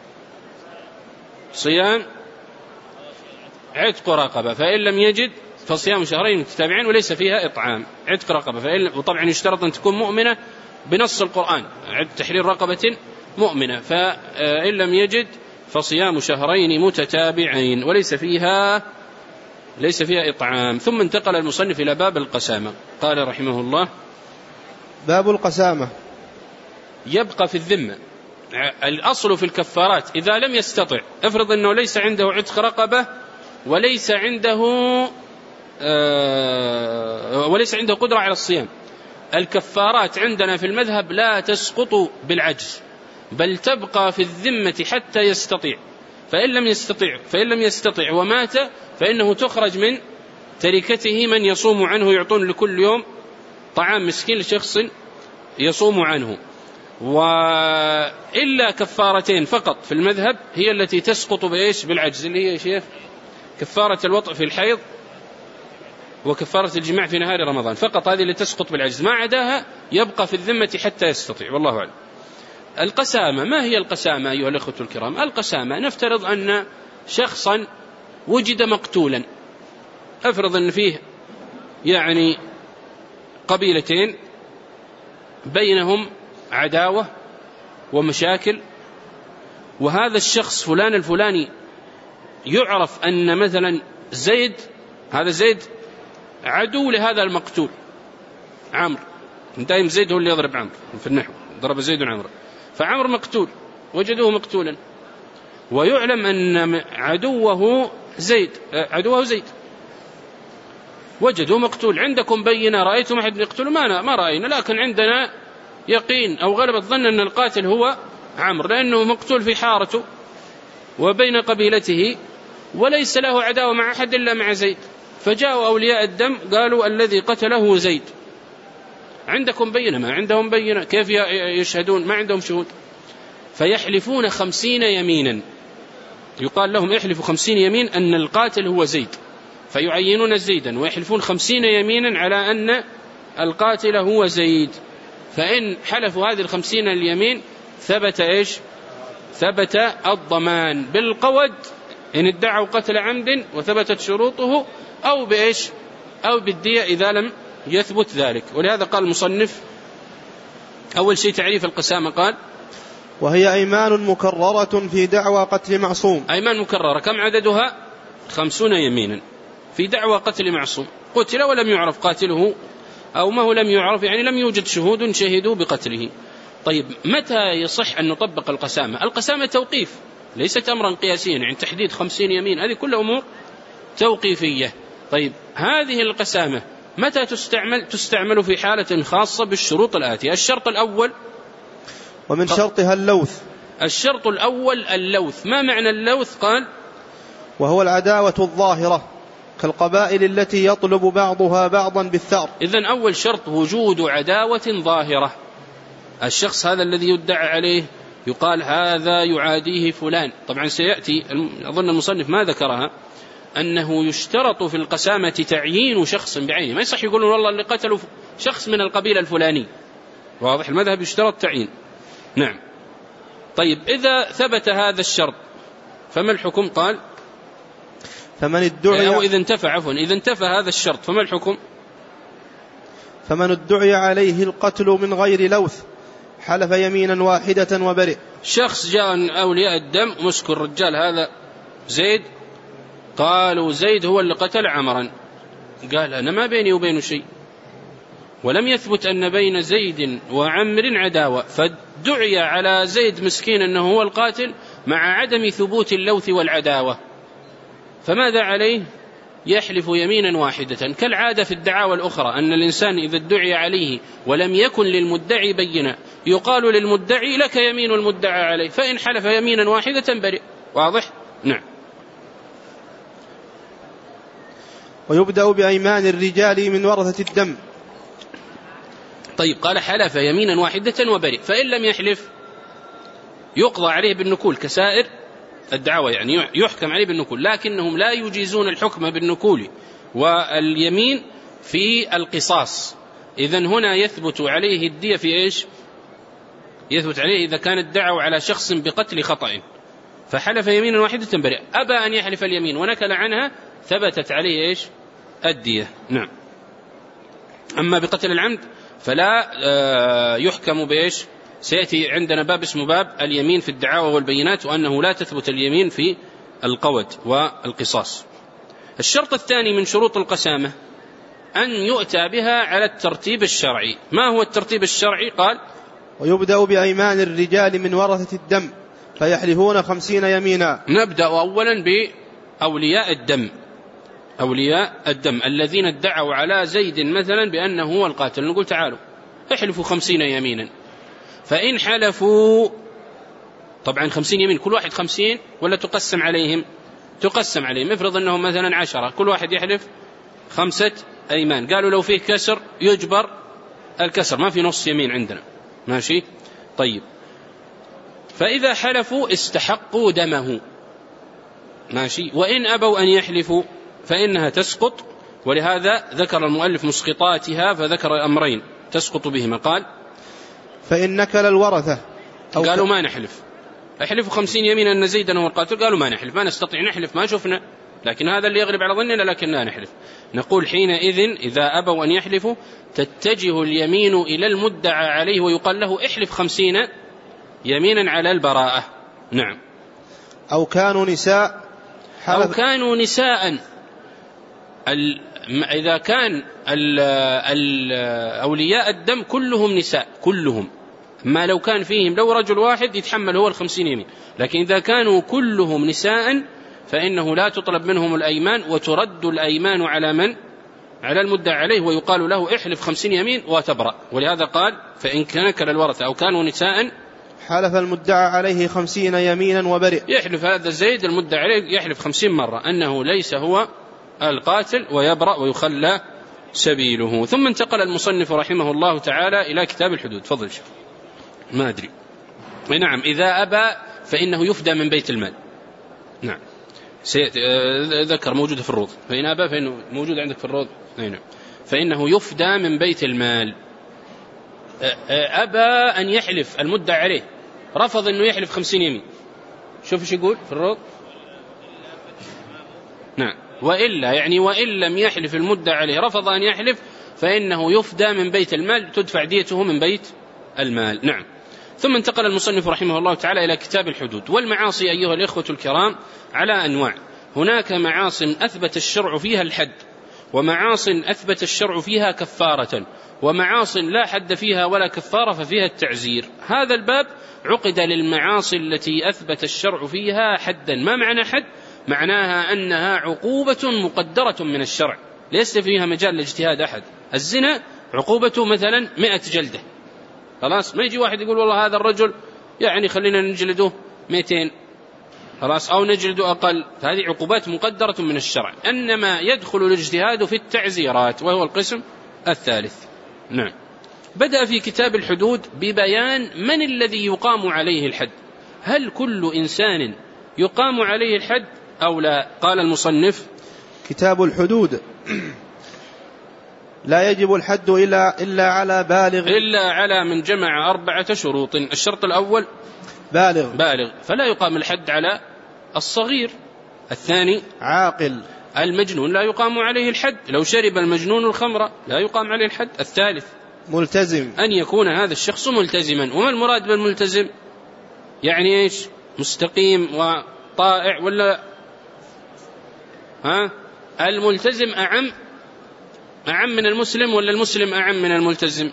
صيام عتق رقبة، فإن لم يجد فصيام شهرين متتابعين وليس فيها إطعام. عتق رقبة، وطبعا يشترط أن تكون مؤمنة بنص القرآن، تحرير رقبة مؤمنة، فإن لم يجد فصيام شهرين متتابعين وليس فيها إطعام. ثم انتقل المصنف إلى باب القسامة. قال رحمه الله: باب القسامة. يبقى في الذمة. الأصل في الكفارات إذا لم يستطع، افرض أنه ليس عنده عتق رقبة وليس عنده قدرة على الصيام، الكفارات عندنا في المذهب لا تسقط بالعجز، بل تبقى في الذمة حتى يستطيع. فإن لم يستطع ومات فإنه تخرج من تركته من يصوم عنه، يعطون لكل يوم طعام مسكين لشخص يصوم عنه. وإلا كفارتين فقط في المذهب هي التي تسقط بالعجز، اللي هي شيخ كفارة الوطء في الحيض وكفارة الجماع في نهار رمضان، فقط هذه اللي تسقط بالعجز، ما عداها يبقى في الذمة حتى يستطيع، والله أعلم. القسامة، ما هي القسامة أيها الأخوة الكرام؟ القسامة نفترض أن شخصا وجد مقتولا، أفرض أن فيه يعني قبيلتين بينهم عداوة ومشاكل، وهذا الشخص فلان الفلاني يعرف أن مثلا زيد، هذا زيد عدو لهذا المقتول عمرو، دائما زيد هو اللي يضرب عمرو في النحو، ضرب زيد عمرو، فعمرو مقتول، وجدوه مقتولا، ويعلم أن عدوه زيد وجدوه مقتول. عندكم بينة، رأيتم أحد يقتل؟ ما رأينا، لكن عندنا يقين أو غلبة الظن أن القاتل هو عمرو، لأنه مقتول في حارته وبين قبيلته وليس له عداوة مع أحد إلا مع زيد. فجاءوا أولياء الدم قالوا الذي قتله زيد. عندكم بينة؟ ما عندهم بينة، كيف يشهدون؟ ما عندهم شهود. فيحلفون 50 يمينا، يقال لهم احلفوا 50 يمين أن القاتل هو زيد، فيعينون زيدا ويحلفون 50 يمينا على أن القاتل هو زيد. فإن حلفوا هذه 50 اليمين ثبت الضمان بالقود إن ادعوا قتل عمد وثبتت شروطه، أو بالدية إذا لم يثبت ذلك. ولهذا قال المصنف أول شيء تعريف القسامة، قال: وهي أيمان مكررة في دعوى قتل معصوم. أيمان مكررة، كم عددها؟ 50 يمينا في دعوى قتل معصوم، قتل ولم يعرف قاتله، أو ما هو لم يعرف يعني لم يوجد شهود شهدوا بقتله. طيب متى يصح أن نطبق القسامة؟ القسامة توقيف، ليست أمرا قياسيا، يعني تحديد 50 يمين، هذه كل أمور توقيفية. طيب هذه القسامة متى تستعمل في حالة خاصة بالشروط الآتية. الشرط الأول، ومن شرطها اللوث. الشرط الأول اللوث. ما معنى اللوث؟ قال: وهو العداوة الظاهرة كالقبائل التي يطلب بعضها بعضا بالثأر. إذن أول شرط وجود عداوة ظاهرة. الشخص هذا الذي يدعى عليه يقال هذا يعاديه فلان. طبعا سيأتي، أظن المصنف ما ذكرها، أنه يشترط في القسامة تعيين شخص بعينه، ما يصح يقولون والله اللي قتلوا شخص من القبيلة الفلاني، واضح، المذهب يشترط تعيين. نعم. طيب إذا ثبت هذا الشرط فما الحكم؟ قال: فمن ادعي، أو إذا انتفى هذا الشرط فما الحكم؟ فمن ادعي عليه القتل من غير لوث حلف يمينا واحدة وبرئ. شخص جاء أولياء الدم مسكوا الرجال هذا زيد قالوا زيد هو اللي قتل عمرا، قال أنا ما بيني وبينه شيء، ولم يثبت أن بين زيد وعمر عداوة، فدعي على زيد مسكين أنه هو القاتل مع عدم ثبوت اللوث والعداوة، فماذا عليه؟ يحلف يمينا واحدة كالعادة في الدعاوى الأخرى، أن الإنسان إذا ادعي عليه ولم يكن للمدعي بينة يقال للمدعي لك يمين المدعى عليه، فإن حلف يمينا واحدة برئ. واضح؟ نعم. ويبدأ بأيمان الرجال من ورثة الدم. طيب، قال حلف يمينا واحدة وبرئ، فإن لم يحلف يقضى عليه بالنكول كسائر الدعوة، يعني يحكم عليه بالنكول، لكنهم لا يجيزون الحكم بالنكول واليمين في القصاص. إذن هنا يثبت عليه الدية في إيش؟ يثبت عليه إذا كان ادعوا على شخص بقتل خطأ فحلف يمينا واحدة برئ، أبى أن يحلف اليمين ونكل عنها، ثبتت عليه إيش؟ الدية. نعم. أما بقتل العمد فلا يحكم بإيش؟ سيأتي عندنا باب اسمه باب اليمين في الدعاوى والبينات، وأنه لا تثبت اليمين في القود والقصاص. الشرط الثاني من شروط القسامة أن يؤتى بها على الترتيب الشرعي. ما هو الترتيب الشرعي؟ قال ويبدأ بأيمان الرجال من ورثة الدم فيحلفون 50 يمينا. نبدأ أولا بأولياء الدم، أولياء الدم الذين ادعوا على زيد مثلا بأنه هو القاتل، نقول تعالوا احلفوا 50 يمينا، فإن حلفوا، طبعا 50 يمين كل واحد 50 ولا تقسم عليهم؟ تقسم عليهم. افرض أنهم مثلا 10، كل واحد يحلف 5 أيمان، قالوا لو فيه كسر يجبر الكسر، ما في نص يمين عندنا، ماشي؟ طيب، فإذا حلفوا استحقوا دمه، ماشي؟ وإن أبوا أن يحلفوا فإنها تسقط، ولهذا ذكر المؤلف مسقطاتها، فذكر أمرين تسقط بهما. قال فإن نكل الورثة قالوا ما نحلف، احلفوا 50 يمين أن زيدا هو القاتل، قالوا ما نحلف، ما نستطيع نحلف، ما شفنا، لكن هذا اللي يغلب على ظننا، لكن لا نحلف. نقول حينئذ إذا أبوا أن يحلفوا تتجه اليمين إلى المدعى عليه ويقال له احلف 50 يمينا على البراءة. نعم. أو كانوا نساء، أو كانوا نساء، إذا كان أولياء الدم كلهم نساء كلهم، ما لو كان فيهم لو رجل واحد يتحمل هو 50 يمين، لكن إذا كانوا كلهم نساء فإنه لا تطلب منهم الأيمان، وترد الأيمان على من؟ على المدعى عليه، ويقال له احلف 50 يمين وتبرأ. ولهذا قال فإن نكل الورثة أو كانوا نساء حلف المدعى عليه 50 يمينا وبرئ. يحلف هذا زيد المدعى عليه يحلف 50 مرة أنه ليس هو القاتل ويبرأ ويخلى سبيله. ثم انتقل المصنف رحمه الله تعالى إلى كتاب الحدود. فضل شيخ. ما أدري. نعم. إذا أبى فإنه يفدى من بيت المال. نعم. ذكر موجودة في الروض. فإن أبى فإنه موجود عندك في الروض. نعم. فإنه يفدى من بيت المال. أبى أن يحلف المدعى عليه، رفض أنه يحلف 50 يمين. شوف ايش يقول في الروض. نعم. وإلا يعني وإن لم يحلف المدعى عليه، رفض أن يحلف، فإنه يفدى من بيت المال، تدفع ديته من بيت المال. نعم. ثم انتقل المصنف رحمه الله تعالى إلى كتاب الحدود. والمعاصي أيها الإخوة الكرام على أنواع. هناك معاص أثبت الشرع فيها الحد، ومعاص أثبت الشرع فيها كفارة، ومعاص لا حد فيها ولا كفارة ففيها التعزير. هذا الباب عقد للمعاصي التي أثبت الشرع فيها حدا. ما معنى حد؟ معناها أنها عقوبة مقدرة من الشرع، ليس فيها مجال لاجتهاد أحد. الزنا عقوبته مثلا 100 جلدة، خلاص، ما يجي واحد يقول والله هذا الرجل يعني خلينا نجلده 200، خلاص، أو نجلده أقل. هذه عقوبات مقدرة من الشرع. إنما يدخل الاجتهاد في التعزيرات، وهو القسم الثالث. نعم. بدأ في كتاب الحدود ببيان من الذي يقام عليه الحد. هل كل إنسان يقام عليه الحد أو لا؟ قال المصنف كتاب الحدود لا يجب الحد إلا على بالغ، إلا على من جمع 4 شروط. الشرط الأول بالغ، فلا يقام الحد على الصغير. الثاني عاقل، المجنون لا يقام عليه الحد، لو شرب المجنون الخمر لا يقام عليه الحد. الثالث ملتزم، أن يكون هذا الشخص ملتزما. وما المراد بالملتزم؟ يعني إيش؟ مستقيم وطائع، ولا الملتزم أعم من المسلم ولا المسلم أعم من الملتزم؟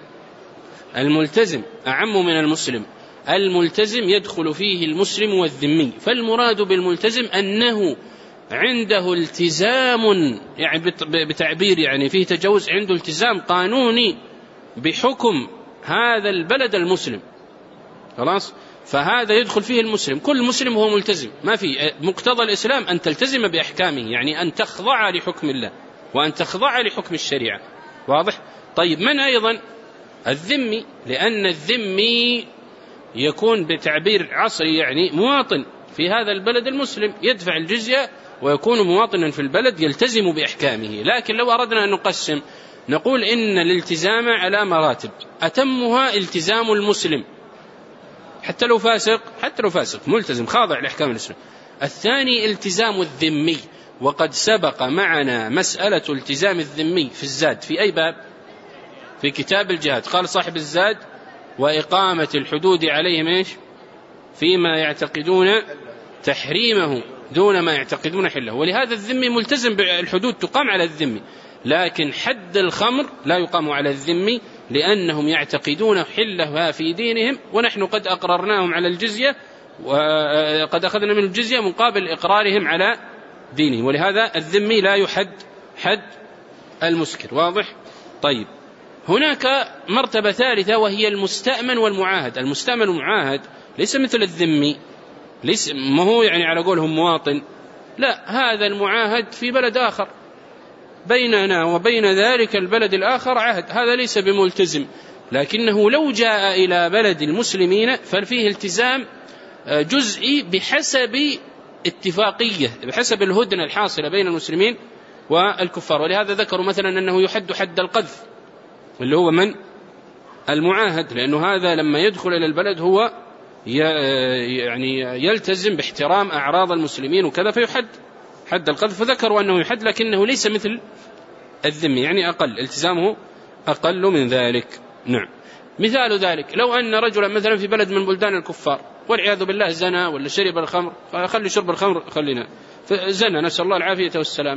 الملتزم أعم من المسلم. الملتزم يدخل فيه المسلم والذمي، فالمراد بالملتزم أنه عنده التزام، يعني بتعبير يعني فيه تجاوز، عنده التزام قانوني بحكم هذا البلد المسلم، خلاص، فهذا يدخل فيه المسلم. كل مسلم هو ملتزم، ما في مقتضى الإسلام أن تلتزم بأحكامه، يعني أن تخضع لحكم الله وأن تخضع لحكم الشريعة، واضح؟ طيب من أيضا؟ الذمي، لأن الذمي يكون بتعبير عصري يعني مواطن في هذا البلد المسلم، يدفع الجزية ويكون مواطنا في البلد يلتزم بأحكامه. لكن لو أردنا أن نقسم نقول إن الالتزام على مراتب، أتمها التزام المسلم حتى لو فاسق ملتزم خاضع لأحكام الإسلام. الثاني التزام الذمي، وقد سبق معنا مسألة التزام الذمي في الزاد في أي باب؟ في كتاب الجهاد. قال صاحب الزاد: وإقامة الحدود عليهم إيش؟ فيما يعتقدون تحريمه دون ما يعتقدون حله. ولهذا الذمي ملتزم بالحدود تقام على الذمي، لكن حد الخمر لا يقام على الذمي لأنهم يعتقدون حلها في دينهم، ونحن قد أقررناهم على الجزية وقد أخذنا من الجزية مقابل إقرارهم على دينه، ولهذا الذمي لا يحد حد المسكر، واضح؟ طيب هناك مرتبة ثالثة وهي المستأمن والمعاهد. المستأمن والمعاهد ليس مثل الذمي، ليس ما هو يعني على قولهم مواطن، لا، هذا المعاهد في بلد آخر، بيننا وبين ذلك البلد الآخر عهد، هذا ليس بملتزم، لكنه لو جاء إلى بلد المسلمين ففيه التزام جزئي بحسب اتفاقية، بحسب الهدنة الحاصلة بين المسلمين والكفار. ولهذا ذكروا مثلا أنه يحد حد القذف اللي هو من المعاهد، لأنه هذا لما يدخل إلى البلد هو يعني يلتزم باحترام أعراض المسلمين وكذا، فيحد حد القذف، فذكروا أنه يحد لكنه ليس مثل الذمي، يعني أقل التزامه أقل من ذلك. نعم، مثال ذلك لو أن رجلا مثلا في بلد من بلدان الكفار والعياذ بالله زنا ولا شرب الخمر، خلي شرب الخمر خلينا زنا، نسأل الله العافية والسلام،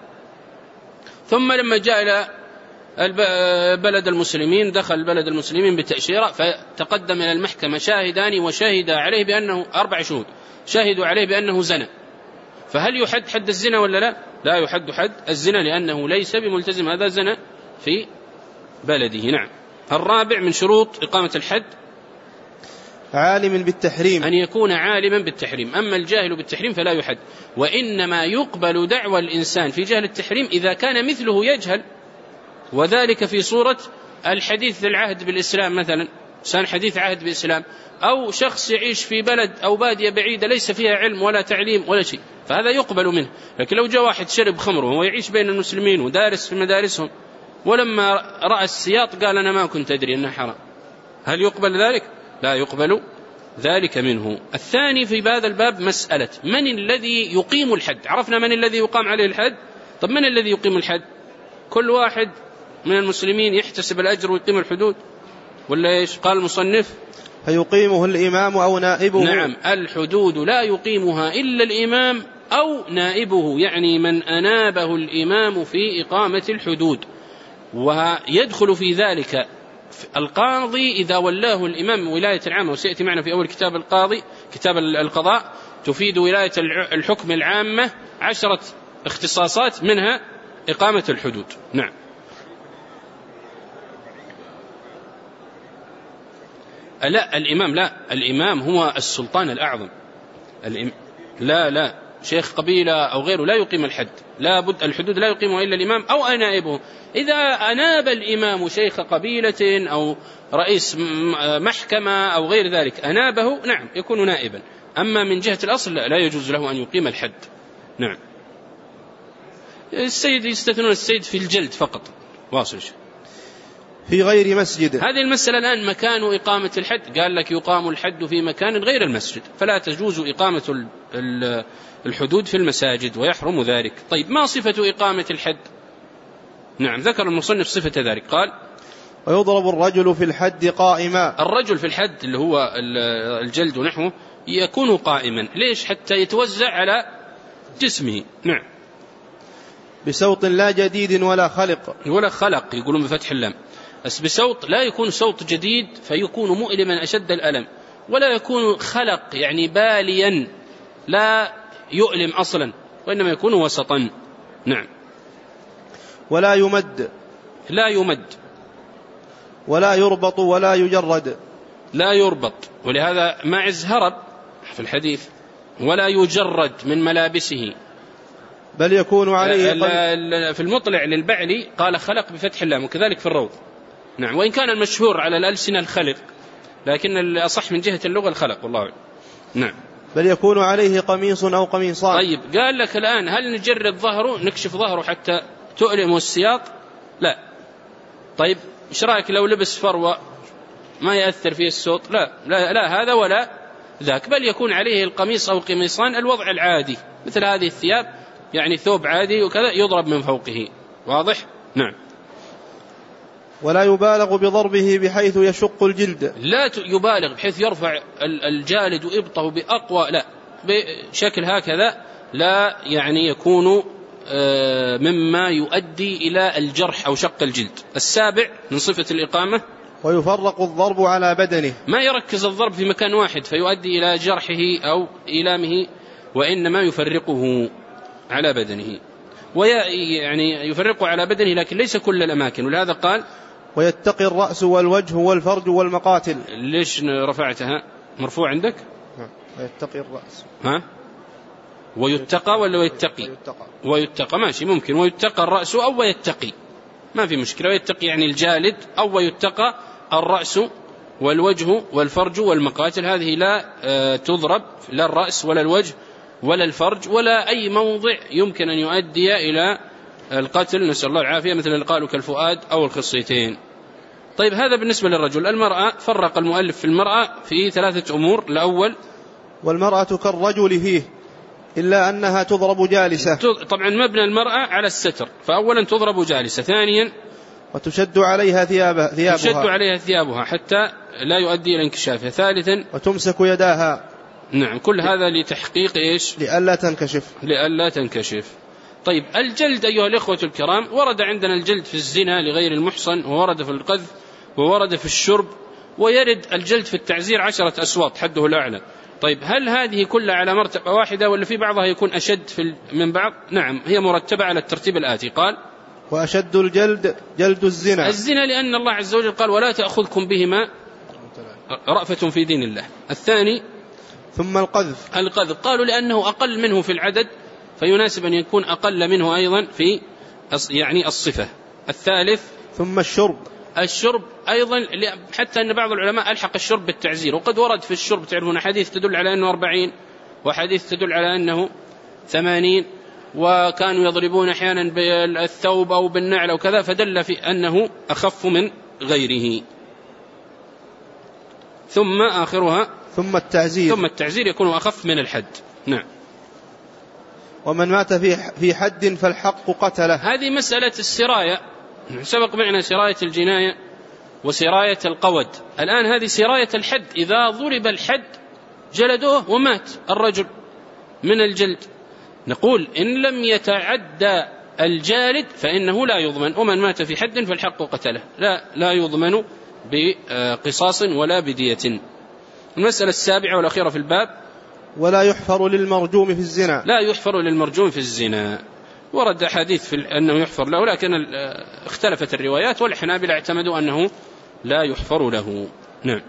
ثم لما جاء إلى بلد المسلمين دخل بلد المسلمين بتأشيرة، فتقدم إلى المحكمة شاهدان وشهد عليه بأنه 4 شهود شهدوا عليه بأنه زنا، فهل يحد حد الزنا ولا لا؟ لا يحد حد الزنا لأنه ليس بملتزم، هذا زنا في بلده. نعم. الرابع من شروط إقامة الحد عالم بالتحريم، أن يكون عالما بالتحريم، أما الجاهل بالتحريم فلا يحد، وإنما يقبل دعوى الإنسان في جهل التحريم إذا كان مثله يجهل، وذلك في صورة الحديث العهد بالإسلام، مثلا إنسان حديث عهد بالإسلام، أو شخص يعيش في بلد أو بادية بعيدة ليس فيها علم ولا تعليم ولا شيء، فهذا يقبل منه. لكن لو جاء واحد شرب خمره وهو يعيش بين المسلمين ودارس في مدارسهم، ولما رأى السياط قال أنا ما كنت أدري أنه حرام، هل يقبل ذلك؟ لا يقبل ذلك منه. الثاني في هذا الباب مسألة من الذي يقيم الحد. عرفنا من الذي يقام عليه الحد، طب من الذي يقيم الحد؟ كل واحد من المسلمين يحتسب الأجر ويقيم الحدود، ولا إيش قال المصنف؟ فيقيمه الإمام أو نائبه. نعم، الحدود لا يقيمها إلا الإمام أو نائبه، يعني من أنابه الإمام في إقامة الحدود، ويدخل في ذلك القاضي إذا ولاه الإمام ولاية العامة، وسيأتي معنا في أول كتاب القاضي كتاب القضاء تفيد ولاية الحكم العامة 10 اختصاصات منها إقامة الحدود. نعم. لا الإمام، لا الإمام هو السلطان الأعظم. لا شيخ قبيلة أو غيره لا يقيم الحد، لا بد الحدود لا يقيمها إلا الإمام أو نائبه. إذا أناب الإمام شيخ قبيلة أو رئيس محكمة أو غير ذلك أنابه، نعم يكون نائبا، أما من جهة الأصل لا يجوز له أن يقيم الحد. نعم. السيد يستثنون السيد في الجلد فقط. واصل في غير مسجد. هذه المسألة الآن مكان إقامة الحد، قال لك يقام الحد في مكان غير المسجد، فلا تجوز إقامة الحدود في المساجد ويحرم ذلك. طيب ما صفة إقامة الحد؟ نعم ذكر المصنف صفة ذلك، قال ويضرب الرجل في الحد قائما. الرجل في الحد اللي هو الجلد ونحوه يكون قائما، ليش؟ حتى يتوزع على جسمه. نعم. بسوط لا جديد ولا خلق. ولا خلق يقولون بفتح اللام، بس بسوط لا يكون صوت جديد فيكون مؤلما أشد الألم، ولا يكون خلق يعني باليا لا يؤلم أصلا، وإنما يكون وسطا. نعم. ولا يمد. لا يمد. ولا يربط ولا يجرد. لا يربط، ولهذا معز هرب في الحديث. ولا يجرد من ملابسه، بل يكون عليه في المطلع للبعلي قال خلق بفتح اللام، وكذلك في الروض. نعم، وإن كان المشهور على الألسنة الخلق، لكن الأصح من جهة اللغة الخلق والله. نعم. بل يكون عليه قميص أو قميصان. طيب قال لك الآن هل نجرد ظهره، نكشف ظهره حتى تؤلم السياط؟ لا. طيب إيش رأيك لو لبس فروة ما يأثر فيه الصوت؟ لا, لا, لا هذا ولا ذاك، بل يكون عليه القميص أو قميصان الوضع العادي مثل هذه الثياب، يعني ثوب عادي وكذا يضرب من فوقه. واضح؟ نعم. ولا يبالغ بضربه بحيث يشق الجلد. لا يبالغ بحيث يرفع الجالد وإبطه بأقوى، لا، بشكل هكذا لا يعني يكون مما يؤدي إلى الجرح أو شق الجلد. السابع من صفة الإقامة ويفرق الضرب على بدنه، ما يركز الضرب في مكان واحد فيؤدي إلى جرحه أو إيلامه، وإنما يفرقه على بدنه، ويعني يفرقه على بدنه لكن ليس كل الأماكن. ولهذا قال ويتقي الرأس والوجه والفرج والمقاتل. ليش رفعتها مرفوع عندك؟ ويتقي الرأس. ها؟ ويتقى ولا ويتقي؟ ويتقى ماشي، ممكن ويتقى الرأس أو ويتقي، ما في مشكلة. ويتقي يعني الجالد، أو ويتقى الرأس والوجه والفرج والمقاتل، هذه لا تضرب، لا الرأس ولا الوجه ولا الفرج ولا أي موضع يمكن أن يؤدي إلى القتل، نسأل الله العافية، مثل اللي قالوا كالفؤاد أو الخصيتين. طيب هذا بالنسبة للرجل. المرأة فرق المؤلف في المرأة في 3 أمور. الأول والمرأة كالرجل فيه إلا أنها تضرب جالسة. طبعا مبنى المرأة على الستر، فأولا تضرب جالسة. ثانيا وتشد عليها ثيابها، تشد عليها ثيابها حتى لا يؤدي إلى انكشافها. ثالثا وتمسك يداها. نعم، كل هذا لتحقيق إيش؟ لئلا تنكشف. لئلا تنكشف. طيب الجلد أيها الإخوة الكرام، ورد عندنا الجلد في الزنا لغير المحصن، وورد في القذف، وورد في الشرب، ويرد الجلد في التعزير 10 أسواط حده الأعلى. طيب هل هذه كلها على مرتبة واحدة ولا في بعضها يكون أشد من بعض؟ نعم، هي مرتبة على الترتيب الآتي. قال وأشد الجلد جلد الزنا. الزنا لأن الله عز وجل قال ولا تأخذكم بهما رأفة في دين الله. الثاني ثم القذف. القذف قالوا لأنه أقل منه في العدد، فيناسب أن يكون أقل منه أيضا في يعني الصفة. الثالث ثم الشرب أيضا، حتى أن بعض العلماء ألحق الشرب بالتعزير، وقد ورد في الشرب تعرفون حديث تدل على أنه 40 وحديث تدل على أنه 80، وكانوا يضربون أحيانا بالثوب أو بالنعل أو كذا، فدل في أنه أخف من غيره. ثم آخرها ثم التعزير يكون أخف من الحد. نعم. ومن مات في حد فالحق قتله. هذه مسألة السراية، سبق معنا سراية الجناية وسراية القود، الآن هذه سراية الحد. إذا ضرب الحد جلدوه ومات الرجل من الجلد، نقول إن لم يتعدى الجالد فإنه لا يضمن، ومن مات في حد فالحق قتله، لا يضمن بقصاص ولا بدية. المسألة السابعة والأخيرة في الباب ولا يحفر للمرجوم في الزنا. لا يحفر للمرجوم في الزنا. ورد حديث في أنه يحفر له، لكن اختلفت الروايات، والحنابلة اعتمدوا أنه لا يحفر له. نعم.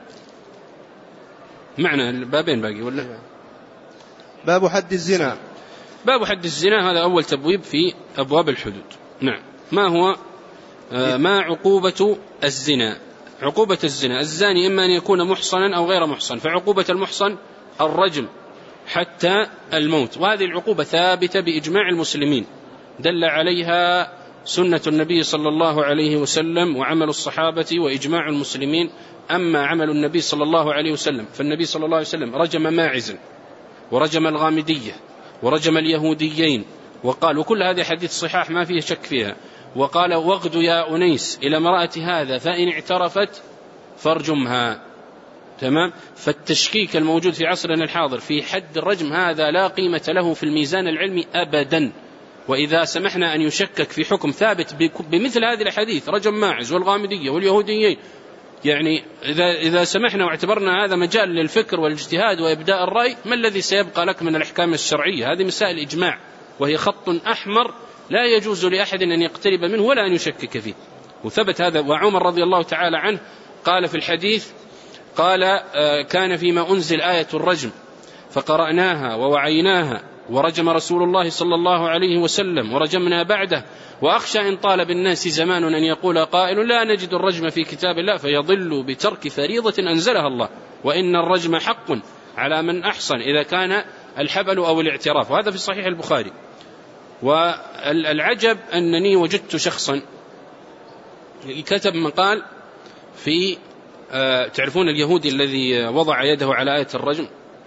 معنى البابين باقي ولا؟ باب حد الزنا. باب حد الزنا هذا أول تبويب في أبواب الحدود. نعم. ما هو ما عقوبة الزنا؟ عقوبة الزنا، الزاني إما أن يكون محصنا أو غير محصن، فعقوبة المحصن الرجم حتى الموت، وهذه العقوبة ثابتة بإجماع المسلمين، دل عليها سنة النبي صلى الله عليه وسلم وعمل الصحابة وإجماع المسلمين. أما عمل النبي صلى الله عليه وسلم، فالنبي صلى الله عليه وسلم رجم ماعزا ورجم الغامدية ورجم اليهوديين، وقال، وكل هذه حديث صحاح ما فيه شك فيها، وقال واغد يا أنيس إلى امرأة هذا فإن اعترفت فارجمها. تمام. فالتشكيك الموجود في عصرنا الحاضر في حد الرجم هذا لا قيمة له في الميزان العلمي أبدا، وإذا سمحنا أن يشكك في حكم ثابت بمثل هذه الحديث رجم ماعز والغامدية واليهوديين، يعني إذا سمحنا واعتبرنا هذا مجال للفكر والاجتهاد وإبداء الرأي، ما الذي سيبقى لك من الأحكام الشرعية؟ هذه مسائل إجماع، وهي خط أحمر لا يجوز لأحد أن يقترب منه ولا أن يشكك فيه. وثبت هذا. وعمر رضي الله تعالى عنه قال في الحديث، قال كان فيما أنزل آية الرجم فقرأناها ووعيناها ورجم رسول الله صلى الله عليه وسلم ورجمنا بعده، وأخشى إن طال بالناس زمان أن يقول قائل لا نجد الرجم في كتاب الله فيضل بترك فريضة أنزلها الله، وإن الرجم حق على من أحصن إذا كان الحبل أو الاعتراف. وهذا في صحيح البخاري. والعجب أنني وجدت شخصا كتب مقال في تعرفون اليهودي الذي وضع يده على آية الرجم،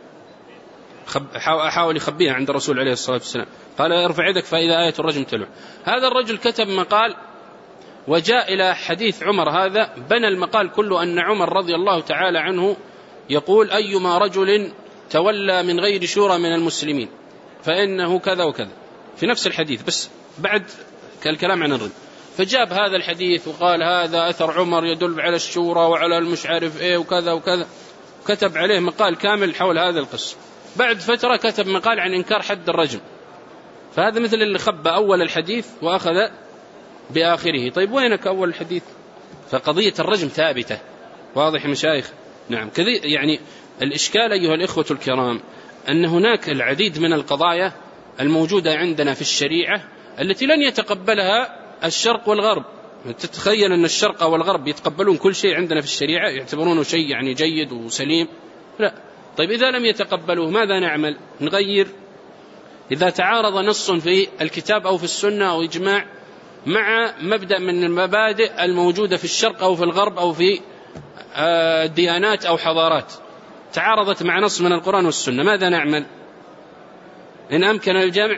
حاول يخبيها عند الرسول عليه الصلاة والسلام، قال ارفع يدك فإذا آية الرجم تلوح. هذا الرجل كتب مقال وجاء إلى حديث عمر، هذا بنى المقال كله أن عمر رضي الله تعالى عنه يقول أيما رجل تولى من غير شورى من المسلمين فإنه كذا وكذا، في نفس الحديث بس بعد الكلام عن الرجل. فجاب هذا الحديث وقال هذا أثر عمر يدل على الشورى وعلى المش عارف إيه وكذا وكذا، كتب عليه مقال كامل حول هذا القصة. بعد فترة كتب مقال عن إنكار حد الرجم. فهذا مثل اللي خبى أول الحديث وأخذ بآخره. طيب وينك أول الحديث؟ فقضية الرجم ثابتة. واضح مشايخ؟ نعم. يعني الإشكال أيها الإخوة الكرام أن هناك العديد من القضايا الموجودة عندنا في الشريعة التي لن يتقبلها الشرق والغرب. تتخيل أن الشرق والغرب يتقبلون كل شيء عندنا في الشريعة، يعتبرونه شيء يعني جيد وسليم؟ لا. طيب إذا لم يتقبلوه ماذا نعمل؟ نغير؟ إذا تعارض نص في الكتاب أو في السنة أو إجماع مع مبدأ من المبادئ الموجودة في الشرق أو في الغرب أو في الديانات أو حضارات، تعارضت مع نص من القرآن والسنة، ماذا نعمل؟ إن أمكن الجمع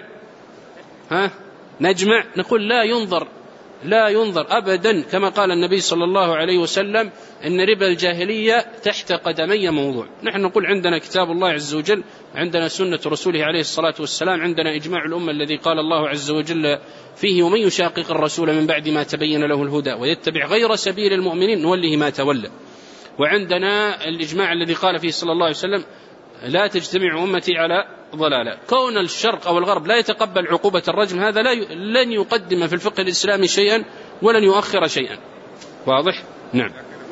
نجمع، نقول لا ينظر أبدا، كما قال النبي صلى الله عليه وسلم إن ربا الجاهلية تحت قدمي موضوع. نحن نقول عندنا كتاب الله عز وجل، عندنا سنة رسوله عليه الصلاة والسلام، عندنا إجماع الأمة الذي قال الله عز وجل فيه ومن يشاقق الرسول من بعد ما تبين له الهدى ويتبع غير سبيل المؤمنين نوله ما تولى. وعندنا الإجماع الذي قال فيه صلى الله عليه وسلم لا تجتمع أمتي على ضلالة. كون الشرق أو الغرب لا يتقبل عقوبة الرجم هذا لن يقدم في الفقه الإسلامي شيئا ولن يؤخر شيئا. واضح؟ نعم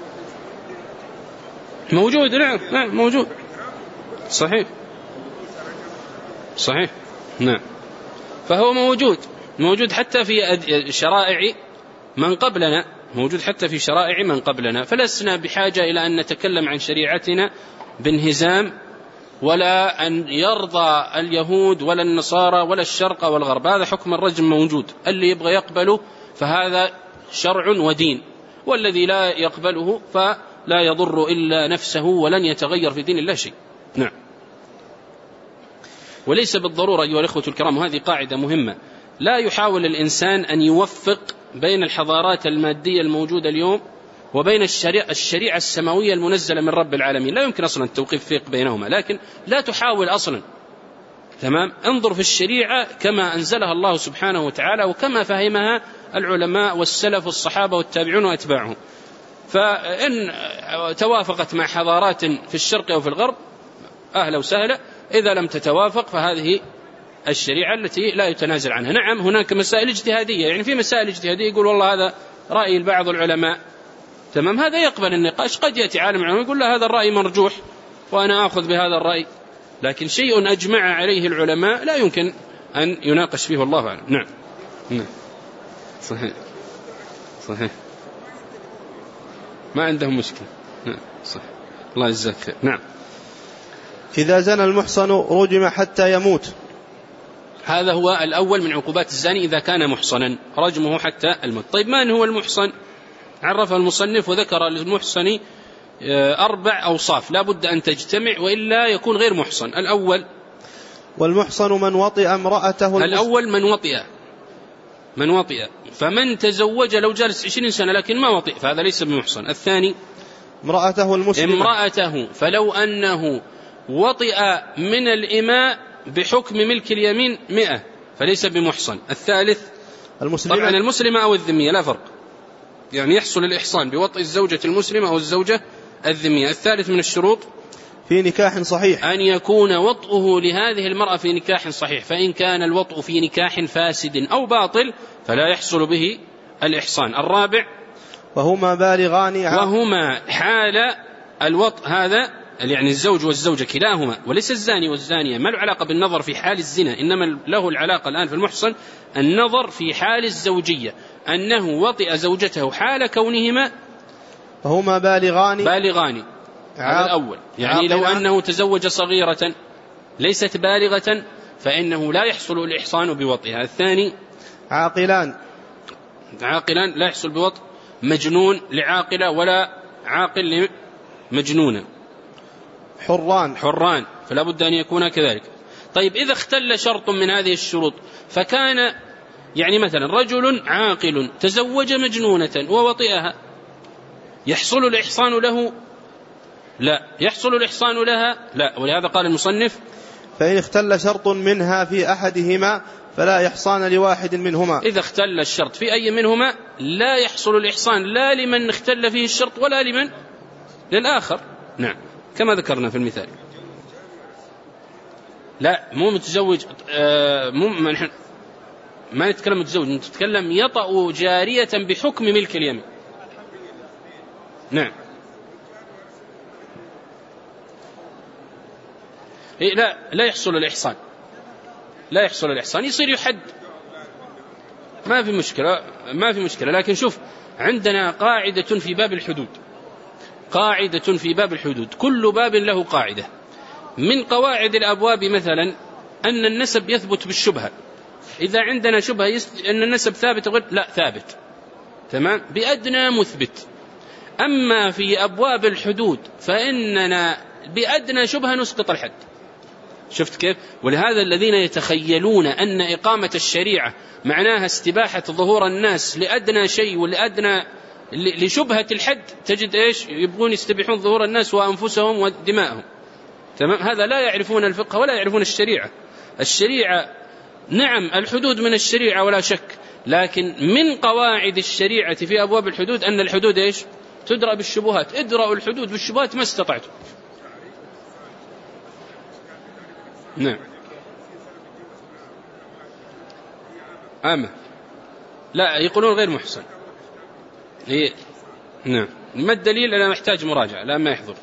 موجود. نعم موجود. صحيح نعم. فهو موجود حتى في شرائع من قبلنا، فلسنا بحاجة إلى أن نتكلم عن شريعتنا بانهزام، ولا أن يرضى اليهود ولا النصارى ولا الشرق والغرب. هذا حكم الرجم موجود، اللي يبغى يقبله فهذا شرع ودين، والذي لا يقبله فلا يضر إلا نفسه ولن يتغير في دين الله شيء. نعم. وليس بالضرورة أيها الأخوة الكرام، وهذه قاعدة مهمة، لا يحاول الإنسان أن يوفق بين الحضارات المادية الموجودة اليوم وبين الشريعة السماوية المنزلة من رب العالمين. لا يمكن أصلا التوقيف بينهما، لكن لا تحاول أصلا. تمام. انظر في الشريعة كما أنزلها الله سبحانه وتعالى وكما فهمها العلماء والسلف والصحابة والتابعون وأتباعهم. فإن توافقت مع حضارات في الشرق أو في الغرب أهلا وسهلا، إذا لم تتوافق فهذه الشريعة التي لا يتنازل عنها. نعم هناك مسائل اجتهادية، يعني في مسائل اجتهادية يقول والله هذا رأي بعض العلماء، تمام، هذا يقبل النقاش. قد يأتي عالم علماء يقول له هذا الرأي مرجوح وأنا أخذ بهذا الرأي، لكن شيء أجمع عليه العلماء لا يمكن أن يناقش فيه، والله أعلم. نعم صحيح ما عندهم مشكلة. نعم صحيح. الله يجزاك خير. نعم. إذا زنى المحصن رجم حتى يموت. هذا هو الأول من عقوبات الزاني إذا كان محصنا، رجمه حتى الموت. طيب من هو المحصن؟ عرف المصنف وذكر للمحصن 4 أوصاف لا بد أن تجتمع وإلا يكون غير محصن. الأول والمحصن من وطئ امرأته. الأول من وطئ، فمن تزوج لو جالس 20 سنة لكن ما وطئ فهذا ليس بمحصن. الثاني امرأته المسلمة، فلو أنه وطئ من الإماء بحكم ملك اليمين 100 فليس بمحصن. الثالث المسلمة، طبعا المسلمة أو الذمية لا فرق، يعني يحصل الإحصان بوطء الزوجة المسلمة أو الزوجة الذمية. الثالث من الشروط في نكاح صحيح، أن يكون وطئه لهذه المرأة في نكاح صحيح، فإن كان الوطء في نكاح فاسد أو باطل فلا يحصل به الإحصان. الرابع وهما بالغان، وهما حال الوطء، هذا يعني الزوج والزوجة كلاهما، وليس الزاني والزانية، ما له علاقة بالنظر في حال الزنا، إنما له العلاقة الآن في المحصن النظر في حال الزوجية، أنه وطئ زوجته حال كونهما وهما بالغان. هذا الأول، يعني لو أنه تزوج صغيرة ليست بالغة فإنه لا يحصل الإحصان بوطئها. الثاني عاقلان لا يحصل بوطئ مجنون لعاقلة ولا عاقل لمجنونة. حران فلا بد أن يكون كذلك. طيب إذا اختل شرط من هذه الشروط فكان يعني مثلا رجل عاقل تزوج مجنونة ووطئها، يحصل الإحصان له؟ لا. يحصل الإحصان لها؟ لا. ولهذا قال المصنف فإن اختل شرط منها في أحدهما فلا يحصان لواحد منهما. إذا اختل الشرط في أي منهما لا يحصل الإحصان لا لمن اختل فيه الشرط ولا لمن للآخر. نعم كما ذكرنا في المثال. لا مو متزوج، ما نتكلم متزوج، نتكلم يطأ جارية بحكم ملك اليمين. نعم لا يحصل الإحصان، لا يحصل الإحصان، يصير يحد، ما في مشكلة. لكن شوف عندنا قاعدة في باب الحدود، كل باب له قاعدة. من قواعد الأبواب مثلا أن النسب يثبت بالشبهة. إذا عندنا شبهة أن النسب ثابت غير لا ثابت، تمام، بأدنى مثبت. أما في أبواب الحدود فإننا بأدنى شبهة نسقط الحد. شفت كيف؟ ولهذا الذين يتخيلون أن إقامة الشريعة معناها استباحة ظهور الناس لأدنى شيء ولأدنى لشبهة الحد، تجد إيش يبغون يستبيحون ظهور الناس وأنفسهم ودماءهم. تمام، هذا لا يعرفون الفقه ولا يعرفون الشريعة. نعم الحدود من الشريعة ولا شك، لكن من قواعد الشريعة في أبواب الحدود أن الحدود إيش تدرأ بالشبهات. ادرأوا الحدود بالشبهات ما استطعتم. نعم لا يقولون غير محسن. نعم ما الدليل؟ أنا محتاج مراجعة، لا ما يحضر،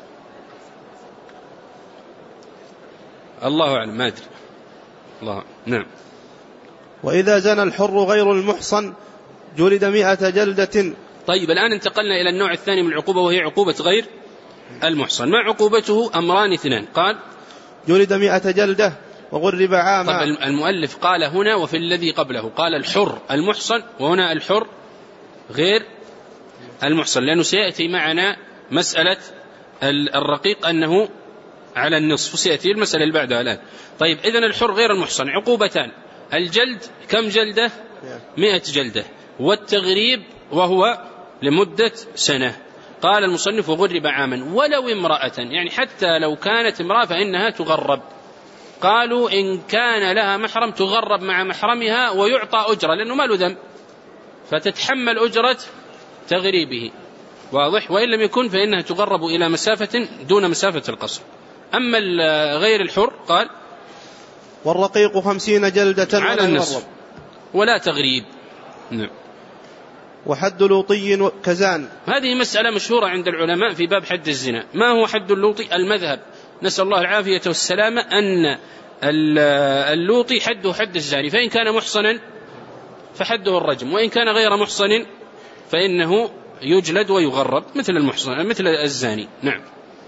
الله أعلم ما أدري الله. نعم. وإذا زنى الحر غير المحصن جلد 100 جلدة. طيب الآن انتقلنا إلى النوع الثاني من العقوبة وهي عقوبة غير المحصن. ما عقوبته؟ أمران اثنان. قال جلد 100 جلدة وغرب عاما. طب المؤلف قال هنا وفي الذي قبله قال الحر المحصن، وهنا الحر غير المحصن، لأنه سيأتي معنا مسألة الرقيق أنه على النصف، وسيأتي المسألة اللي بعدها الآن. طيب إذن الحر غير المحصن عقوبتان: الجلد كم جلدة؟ 100 جلدة، والتغريب وهو لمدة سنة. قال المصنف وغرب عاما ولو امرأة، يعني حتى لو كانت امرأة فإنها تغرب. قالوا إن كان لها محرم تغرب مع محرمها ويعطى أجرة لأنه ما له ذنب، فتتحمل أجرة تغريبه، واضح؟ وإن لم يكن فإنها تغرب إلى مسافة دون مسافة القصر. أما غير الحر قال والرقيق 50 جلدة على النصف ولا تغريب. نعم. وحد لوطي كزان. هذه مسألة مشهورة عند العلماء في باب حد الزنا. ما هو حد اللوطي؟ المذهب نسأل الله العافية والسلامة أن اللوطي حده حد الزاني، فإن كان محصنا فحده الرجم، وإن كان غير محصن فإنه يجلد ويغرب مثل المحصن مثل الزاني. نعم.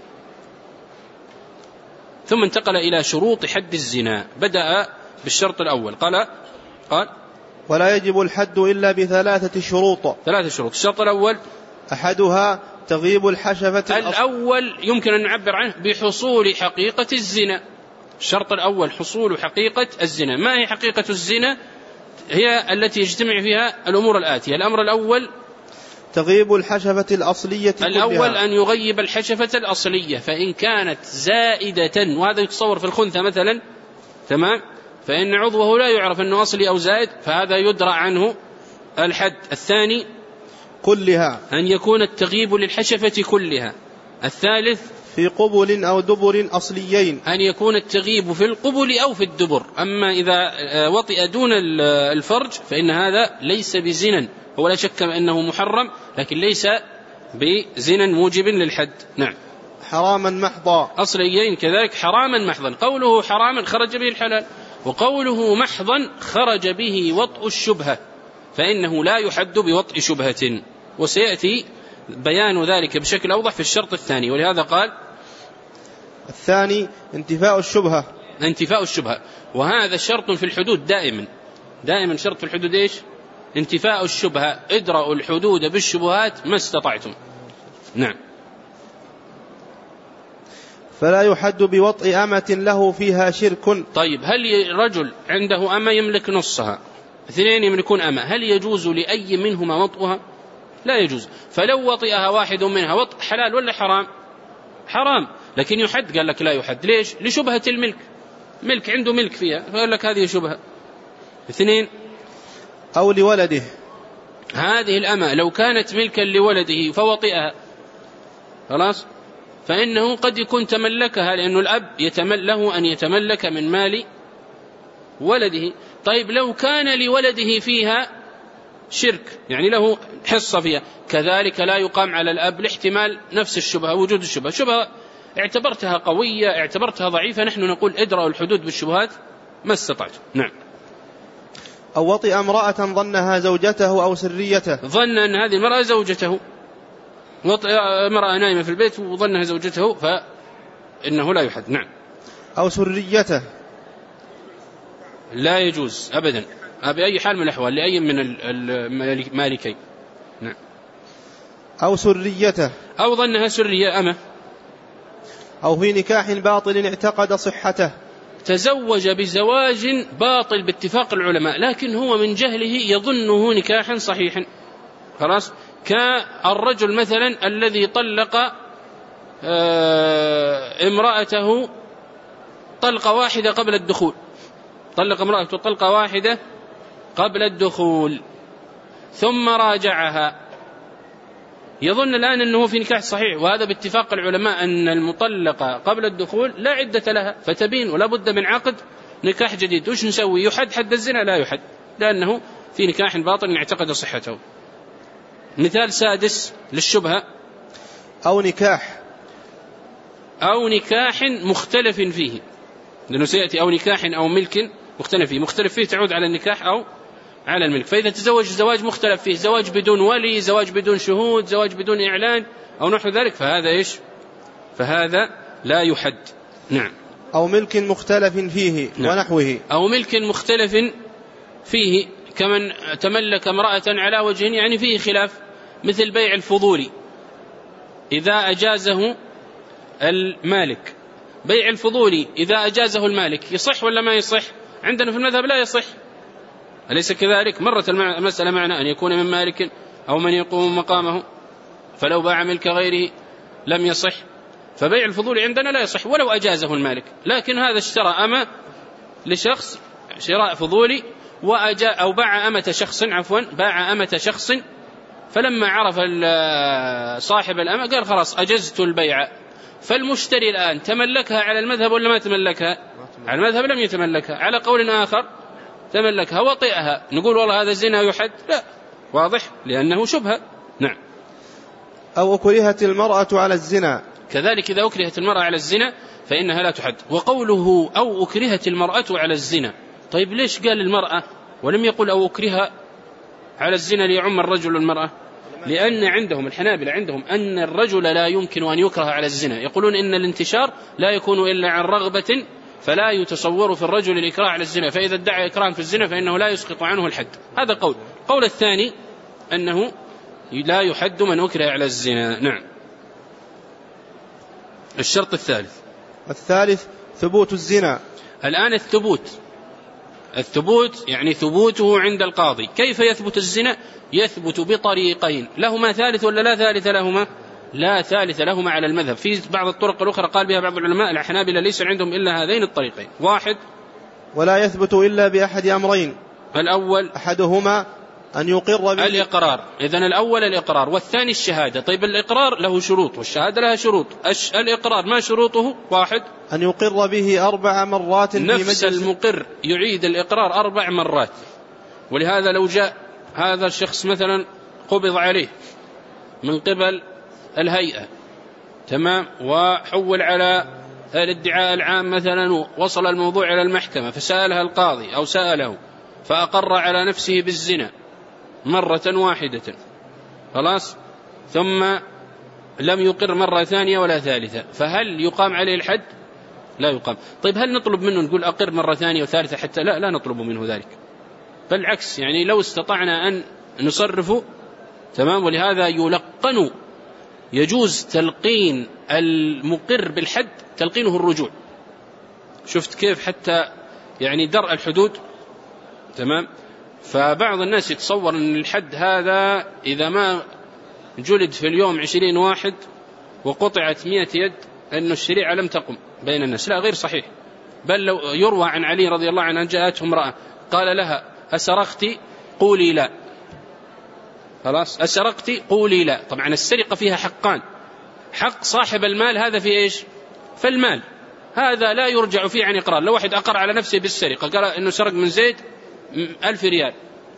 ثم انتقل إلى شروط حد الزنا، بدأ بالشرط الأول قال ولا يجب الحد إلا ب3 شروط. 3 شروط. الشرط الأول أحدها تغيب الحشفة. الأول يمكن أن نعبر عنه بحصول حقيقة الزنا. الشرط الأول حصول حقيقة الزنا. ما هي حقيقة الزنا؟ هي التي يجتمع فيها الأمور الآتية. الأمر الأول تغيب الحشفة الأصلية الأول كلها. أن يغيب الحشفة الأصلية، فإن كانت زائدة، وهذا يتصور في الخنثى مثلا، تمام، فإن عضوه لا يعرف أنه أصلي أو زائد فهذا يدرى عنه الحد. الثاني كلها أن يكون التغييب للحشفة كلها. الثالث في قبل أو دبر أصليين أن يكون التغييب في القبل أو في الدبر. أما إذا وطئ دون الفرج فإن هذا ليس بزنا، هو لا شك أنه محرم لكن ليس بزنا موجب للحد. نعم. حراما محضا أصليين كذلك حراما محضا. قوله حراما خرج به الحلال، وقوله محضا خرج به وطء الشبهة، فإنه لا يحد بوطء شبهة، وسيأتي بيان ذلك بشكل أوضح في الشرط الثاني. ولهذا قال الثاني انتفاء الشبهة. انتفاء الشبهة، وهذا شرط في الحدود دائما شرط في الحدود إيش؟ انتفاء الشبهة. ادرأوا الحدود بالشبهات ما استطعتم. نعم. فلا يحد بوطء أمة له فيها شرك. طيب، هل رجل عنده أمة يملك نصها، اثنين يملكون أمة، هل يجوز لأي منهما وطئها؟ لا يجوز. فلو وطئها واحد منها وطئ حلال ولا حرام؟ حرام، لكن يحد؟ قال لك لا يحد. ليش؟ لشبهة الملك، ملك عنده ملك فيها فقال لك هذه شبهة. اثنين أو لولده، هذه الأمة لو كانت ملكا لولده فوطئها خلاص فإنه قد يكون تملكها، لأنه الأب له أن يتملك من مال ولده. طيب لو كان لولده فيها شرك، يعني له حصة فيها، كذلك لا يقام على الأب لاحتمال نفس الشبهة، وجود الشبهة. شبهة اعتبرتها قوية، اعتبرتها ضعيفة، نحن نقول ادرأوا الحدود بالشبهات ما استطعت. نعم. أو وطئ امرأة ظنها زوجته أو سريته، ظن أن هذه المرأة زوجته، وطئ امرأة نائمة في البيت وظنها زوجته فإنه لا يحد. نعم. أو سريته، لا يجوز أبدا بأي حال من الأحوال لأي من المالكين. نعم. أو سريته، أو ظنها سرية أمة. أو في نكاح باطل اعتقد صحته، تزوج بزواج باطل باتفاق العلماء لكن هو من جهله يظنه نكاحا صحيحا خلاص. كالرجل مثلا الذي طلق امرأته طلقة واحدة قبل الدخول، طلق امرأته طلقة واحدة قبل الدخول ثم راجعها، يظن الآن أنه في نكاح صحيح، وهذا باتفاق العلماء أن المطلقة قبل الدخول لا عدة لها فتبين ولا بد من عقد نكاح جديد. وش نسوي؟ يحد حد الزنا؟ لا يحد، لأنه في نكاح باطل اعتقد صحته. مثال سادس للشبهة: أو نكاح مختلف فيه، لأنه سيأتي أو نكاح أو ملك مختلف فيه. مختلف فيه تعود على النكاح أو على الملك. فإذا تزوج زواج مختلف فيه، زواج بدون ولي، زواج بدون شهود، زواج بدون إعلان أو نحو ذلك، فهذا إيش؟ فهذا لا يحد. نعم. أو ملك مختلف فيه. نعم. ونحوه. أو ملك مختلف فيه كمن تملك امرأة على وجه يعني فيه خلاف، مثل بيع الفضولي إذا أجازه المالك. بيع الفضولي إذا أجازه المالك يصح ولا ما يصح؟ عندنا في المذهب لا يصح، أليس كذلك؟ مرت المسألة معنا أن يكون من مالك أو من يقوم مقامه، فلو باع ملك غيره لم يصح. فبيع الفضول عندنا لا يصح ولو أجازه المالك. لكن هذا اشترى أمة لشخص شراء فضولي أو باع أمة شخص، فلما عرف صاحب الأمة قال خلاص أجزت البيع. فالمشتري الآن تملكها على المذهب ولا ما تملكها؟ على المذهب لم يتملكها. على قول آخر تملكها وطئها، نقول والله هذا الزنا يحد؟ لا، واضح، لأنه شبهة. نعم. أو أكرهت المرأة على الزنا، كذلك إذا أكرهت المرأة على الزنا فإنها لا تحد. وقوله أو أكرهت المرأة على الزنا، طيب ليش قال المرأة ولم يقل أو أكره على الزنا ليعم الرجل والمرأة؟ لأن عندهم الحنابلة عندهم أن الرجل لا يمكن أن يكره على الزنا، يقولون إن الانتشار لا يكون إلا عن رغبة، فلا يتصور في الرجل الإكراه على الزنا، فإذا ادعى إكراه في الزنا فإنه لا يسقط عنه الحد. هذا قول الثاني أنه لا يحد من أكره على الزنا. نعم. الشرط الثالث ثبوت الزنا. الآن الثبوت يعني ثبوته عند القاضي. كيف يثبت الزنا؟ يثبت بطريقين، لهما ثالث ولا لا ثالث لهما؟ لا ثالث لهما على المذهب. في بعض الطرق الأخرى قال بها بعض العلماء الحنابلة ليس عندهم إلا هذين الطريقين: واحد ولا يثبت إلا بأحد أمرين. الأول أحدهما أن يقر به الإقرار. إذن الأول الإقرار، والثاني الشهادة. طيب الإقرار له شروط والشهادة لها شروط. الإقرار ما شروطه؟ واحد، أن يقر به 4 مرات في مجلس. نفس المقر يعيد الإقرار 4 مرات. ولهذا لو جاء هذا الشخص مثلا قبض عليه من قبل الهيئة، تمام، وحول على الادعاء العام مثلا، ووصل الموضوع إلى المحكمة فسألها القاضي أو سأله فأقر على نفسه بالزنا مرة واحدة، خلاص، ثم لم يقر مرة ثانية ولا ثالثة، فهل يقام عليه الحد؟ لا يقام. طيب هل نطلب منه نقول أقر مرة ثانية وثالثة حتى؟ لا نطلب منه ذلك، بالعكس، يعني لو استطعنا أن نصرفه، تمام. ولهذا يلقن، يجوز تلقين المقر بالحد تلقينه الرجوع. شفت كيف؟ حتى يعني درء الحدود، تمام. فبعض الناس يتصور أن الحد هذا إذا ما جلد في اليوم 20 واحد وقطعت 100 يد أن الشريعة لم تقم بين الناس. لا، غير صحيح. بل لو يروى عن علي رضي الله عنه أن جاءته امرأة قال لها أسرقت؟ قولي لا. خلاص، أسرقت؟ قولي لا. طبعا السرقة فيها حقان، حق صاحب المال هذا في إيش؟ في المال، هذا لا يرجع فيه عن إقرار. لو واحد أقر على نفسه بالسرقة قال إنه سرق من زيد 1000 ريال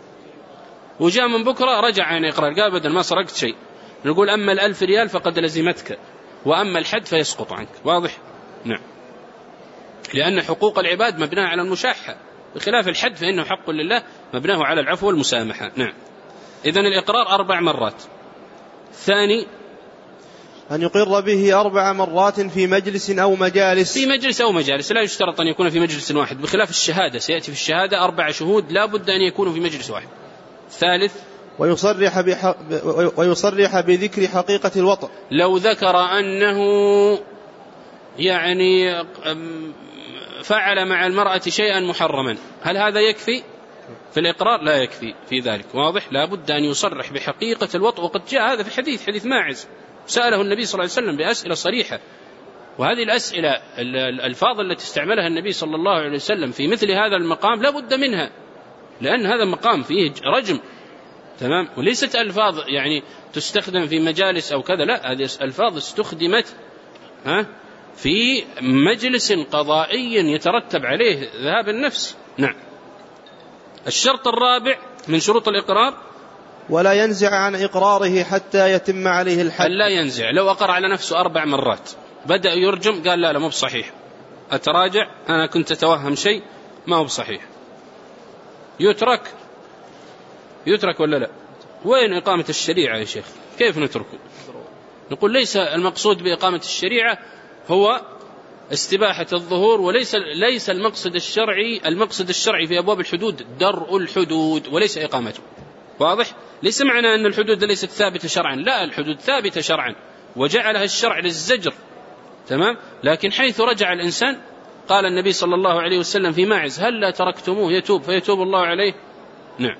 وجاء من بكرة رجع عن إقرار قال بدل ما سرقت شيء، نقول أما 1000 ريال فقد لزمتك، وأما الحد فيسقط عنك. واضح؟ نعم. لأن حقوق العباد مبناها على المشاحة، بخلاف الحد فإنه حق لله مبناه على العفو والمسامحة. نعم. إذن الإقرار 4 مرات. ثاني، أن يقر به 4 مرات في مجلس أو مجالس. في مجلس أو مجالس، لا يشترط أن يكون في مجلس واحد، بخلاف الشهادة، سيأتي في الشهادة 4 شهود لا بد أن يكونوا في مجلس واحد. ثالث، ويصرح بذكر حقيقة الوطء. لو ذكر أنه يعني فعل مع المرأة شيئا محرما، هل هذا يكفي في الإقرار؟ لا يكفي في ذلك. واضح؟ لا بد أن يصرح بحقيقة الوطء، وقد جاء هذا في حديث ماعز، سأله النبي صلى الله عليه وسلم بأسئلة صريحة. وهذه الأسئلة الألفاظ التي استعملها النبي صلى الله عليه وسلم في مثل هذا المقام لا بد منها، لأن هذا المقام فيه رجم، تمام، وليست ألفاظ يعني تستخدم في مجالس أو كذا، لا، هذه ألفاظ استخدمت في مجلس قضائي يترتب عليه ذهاب النفس. نعم. الشرط الرابع من شروط الإقرار، ولا ينزع عن إقراره حتى يتم عليه الحد. لا ينزع. لو أقر على نفسه 4 مرات بدأ يرجم قال لا مو بصحيح، أتراجع، أنا كنت أتوهم شيء ما هو بصحيح، يترك ولا لا؟ وين إقامة الشريعة يا شيخ؟ كيف نتركه؟ نقول ليس المقصود بإقامة الشريعة هو استباحة الظهور، ليس المقصد الشرعي في أبواب الحدود درء الحدود وليس إقامته. واضح؟ ليس معنى أن الحدود ليست ثابتة شرعا، لا، الحدود ثابتة شرعا وجعلها الشرع للزجر، تمام. لكن حيث رجع الإنسان قال النبي صلى الله عليه وسلم في ماعز هل لا تركتموه يتوب فيتوب الله عليه؟ نعم.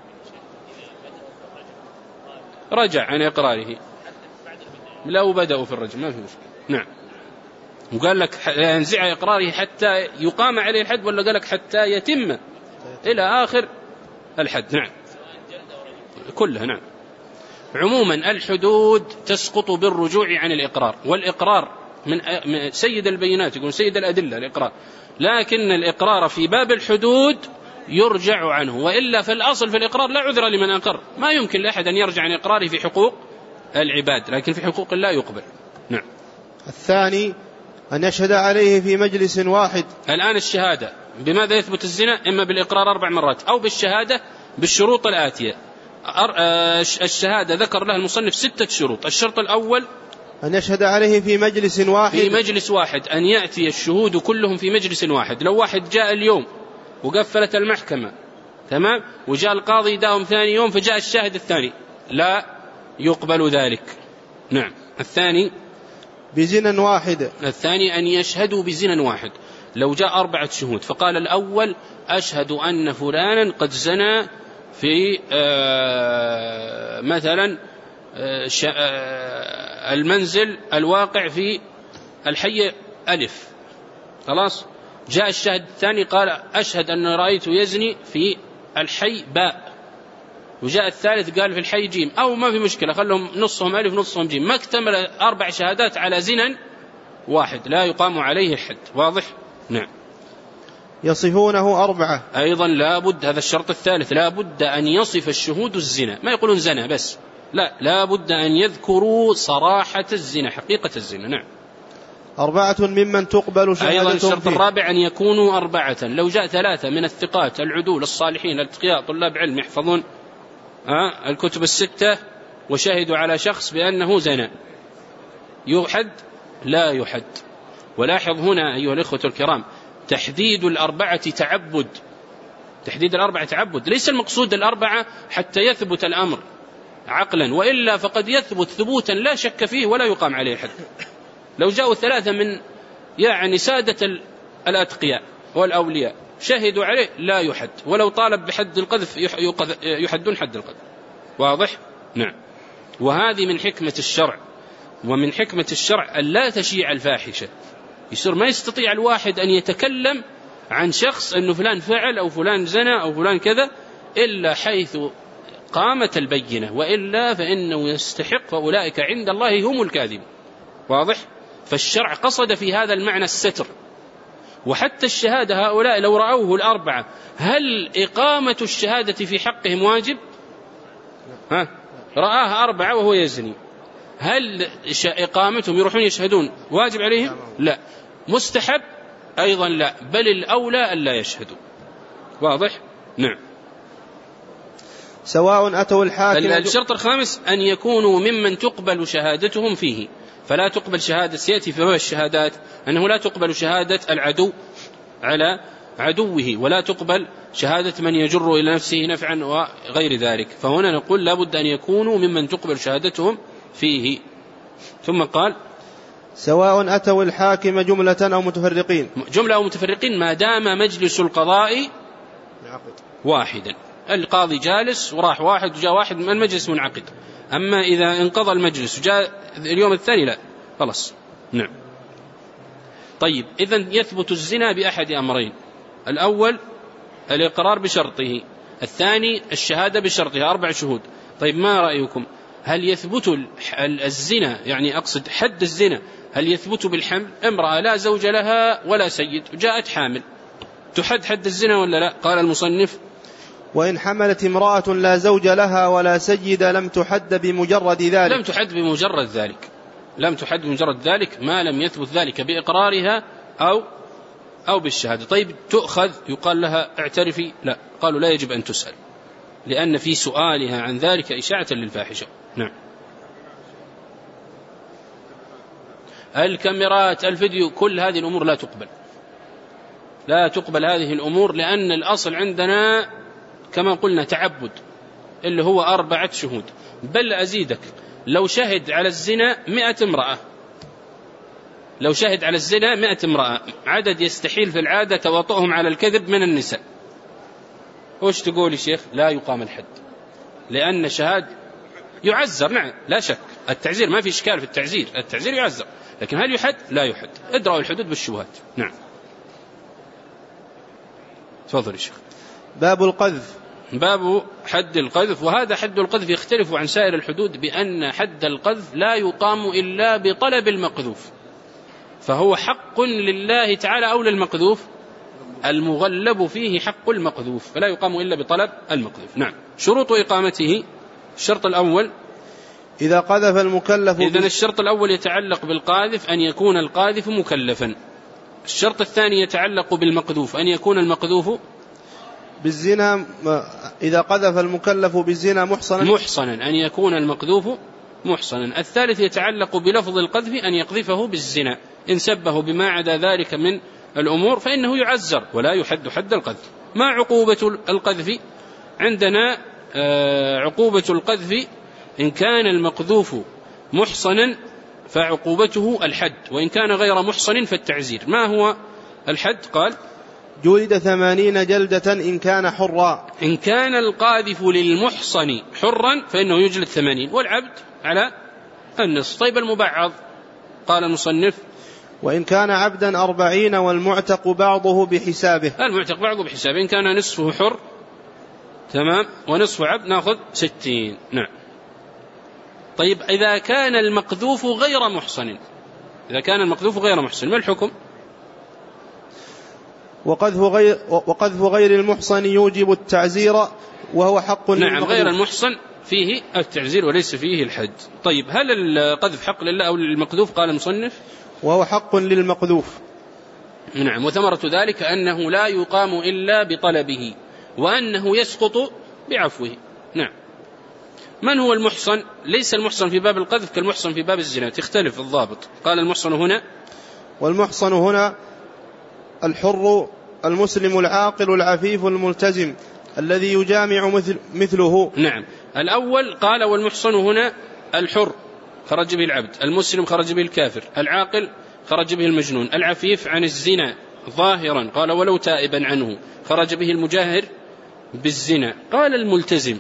رجع عن إقراره، لو بدأوا في الرجم ما في مشكلة. نعم. وقال لك ينزع إقراره حتى يقام عليه الحد، ولا قال لك حتى يتم إلى آخر الحد؟ نعم، كلها. نعم. عموما الحدود تسقط بالرجوع عن الإقرار، والإقرار من سيد البينات، يقول سيد الأدلة الإقرار، لكن الإقرار في باب الحدود يرجع عنه، وإلا في الأصل في الإقرار لا عذر لمن أقر، ما يمكن لأحد أن يرجع عن إقراره في حقوق العباد، لكن في حقوق الله يقبل. نعم. الثاني أن يشهد عليه في مجلس واحد. الآن الشهادة بماذا يثبت الزنا؟ إما بالإقرار 4 مرات أو بالشهادة بالشروط الآتية. الشهادة ذكر لها المصنف 6 شروط. الشرط الأول أن يشهد عليه في مجلس واحد. في مجلس واحد، أن يأتي الشهود كلهم في مجلس واحد. لو واحد جاء اليوم وقفلت المحكمة، تمام، وجاء القاضي داوم ثاني يوم فجاء الشاهد الثاني، لا يقبل ذلك. نعم. الثاني بزنا واحد. الثاني أن يشهدوا بزنا واحد. لو جاء 4 شهود فقال الأول أشهد أن فلانا قد زنى في مثلا المنزل الواقع في الحي ألف، خلاص، جاء الشاهد الثاني قال أشهد أن رأيت يزني في الحي باء، وجاء الثالث قال في الحي جيم، أو ما في مشكلة خلهم نصهم ألف نصهم جيم، ما اكتمل 4 شهادات على زنا واحد لا يقام عليه الحد. واضح؟ نعم. يصفونه 4 أيضا لا بد، هذا الشرط الثالث، لا بد أن يصف الشهود الزنا، ما يقولون زنا بس، لا بد أن يذكروا صراحة الزنا حقيقة الزنا. نعم. 4 ممن تقبل شهادتهم. أيضا الشرط الرابع أن يكونوا 4. لو جاء 3 من الثقات العدول الصالحين الاتقياء طلاب علم يحفظون الكتب 6 وشهدوا على شخص بأنه زنا، يحد؟ لا يحد. ولاحظ هنا أيها الإخوة الكرام، تحديد 4 تعبد، تحديد 4 تعبد، ليس المقصود 4 حتى يثبت الأمر عقلا، وإلا فقد يثبت ثبوتا لا شك فيه ولا يقام عليه حد. لو جاءوا 3 من يعني سادة الأتقياء والأولياء شهدوا عليه لا يحد، ولو طالب بحد القذف يحدون حد القذف. واضح؟ نعم. وهذه من حكمة الشرع، ومن حكمة الشرع أن لا تشيع الفاحشة، يصير ما يستطيع الواحد أن يتكلم عن شخص أنه فلان فعل أو فلان زنا أو فلان كذا إلا حيث قامت البينة، وإلا فإنه يستحق، فأولئك عند الله هم الكاذبون. واضح؟ فالشرع قصد في هذا المعنى الستر. وحتى الشهادة هؤلاء لو رأوه 4 هل إقامة الشهادة في حقهم واجب؟ رآها 4 وهو يزني، هل إقامتهم يروحون يشهدون واجب عليهم؟ لا. مستحب؟ أيضا لا، بل الأولى أن لا يشهدوا. واضح؟ نعم. سواء أتوا الحاكم. الشرط الخامس أن يكونوا ممن تقبل شهادتهم فيه، فلا تقبل شهادة، سيأتي في الشهادات أنه لا تقبل شهادة العدو على عدوه، ولا تقبل شهادة من يجر إلى نفسه نفعا وغير ذلك، فهنا نقول لا بد أن يكونوا ممن تقبل شهادتهم فيه. ثم قال سواء أتوا الحاكم جملة أو متفرقين. جملة أو متفرقين ما دام مجلس القضاء واحدا، القاضي جالس وراح واحد وجاء واحد من المجلس منعقد. أما إذا انقضى المجلس وجاء اليوم الثاني لا، خلاص. نعم. طيب، إذن يثبت الزنا بأحد أمرين: الأول الإقرار بشرطه، الثاني الشهادة بشرطها، 4 شهود. طيب ما رأيكم؟ هل يثبت الزنا، يعني أقصد حد الزنا، هل يثبت بالحمل؟ امرأة لا زوج لها ولا سيد جاءت حامل، تحد حد الزنا ولا لا؟ قال المصنف وإن حملت امرأة لا زوج لها ولا سيد لم تحد بمجرد ذلك. لم تحد بمجرد ذلك، لم تحد بمجرد ذلك ما لم يثبت ذلك بإقرارها أو بالشهادة. طيب تؤخذ، يقال لها اعترفي؟ لا، قالوا لا يجب أن تسأل، لأن في سؤالها عن ذلك إشاعة للفاحشة. نعم. الكاميرات، الفيديو، كل هذه الأمور لا تقبل هذه الأمور، لأن الأصل عندنا كما قلنا تعبد اللي هو 4 شهود. بل أزيدك، لو شهد على الزنا 100 امرأة، لو شهد على الزنا 100 امرأة، عدد يستحيل في العادة تواطؤهم على الكذب من النساء، وش تقول يا شيخ؟ لا يقام الحد، لأن شهاد يعزر. نعم لا شك، التعزير ما في إشكال في التعزير، التعزير يعزر، لكن هل يحد؟ لا يحد. ادرأوا الحدود بالشبهات. نعم. تفضل يا شيخ. باب القذف. باب حد القذف، وهذا حد القذف يختلف عن سائر الحدود بأن حد القذف لا يقام إلا بطلب المقذوف، فهو حق لله تعالى أو للمقذوف، المغلب فيه حق المقذوف، فلا يقام إلا بطلب المقذوف. نعم. شروط إقامته: الشرط الأول إذا قذف المكلف. إذن الشرط الأول يتعلق بالقاذف أن يكون القاذف مكلفا. الشرط الثاني يتعلق بالمقذوف أن يكون المقذوف بالزنا. إذا قذف المكلف بالزنا محصنا أن يكون المقذوف محصنا. الثالث يتعلق بلفظ القذف أن يقذفه بالزنا، إن سبه بما عدا ذلك من الأمور فإنه يعزر ولا يحد حد القذف. ما عقوبة القذف؟ عندنا عقوبة القذف إن كان المقذوف محصنا فعقوبته الحد، وإن كان غير محصن فالتعزير. ما هو الحد؟ قال جلد 80 جلدة إن كان حرا. إن كان القاذف للمحصن حرا فإنه يجلد 80، والعبد على النصف. طيب المبعض؟ قال المصنف وإن كان عبدا 40 والمعتق بعضه بحسابه. المعتق بعضه بحسابه، إن كان نصفه حر تمام ونصف عبد نأخذ 60. نعم. طيب إذا كان المقذوف غير محصن، إذا كان المقذوف غير محصن ما الحكم؟ وقذف غير المحصن يوجب التعزير وهو حق للمقذوف. نعم، غير المحصن فيه التعزير وليس فيه الحد. طيب هل القذف حق لله أو للمقذوف؟ قال المصنف وهو حق للمقذوف. نعم. وثمرة ذلك أنه لا يقام إلا بطلبه، وأنه يسقط بعفوه. نعم. من هو المحصن؟ ليس المحصن في باب القذف كالمحصن في باب الزنا، تختلف الضابط. قال المحصن هنا، والمحصن هنا الحر المسلم العاقل العفيف الملتزم الذي يجامع مثله. نعم. الأول قال والمحصن هنا الحر خرج به العبد، المسلم خرج به الكافر، العاقل خرج به المجنون، العفيف عن الزنا ظاهرا قال ولو تائبا عنه خرج به المجاهر بالزنا. قال الملتزم،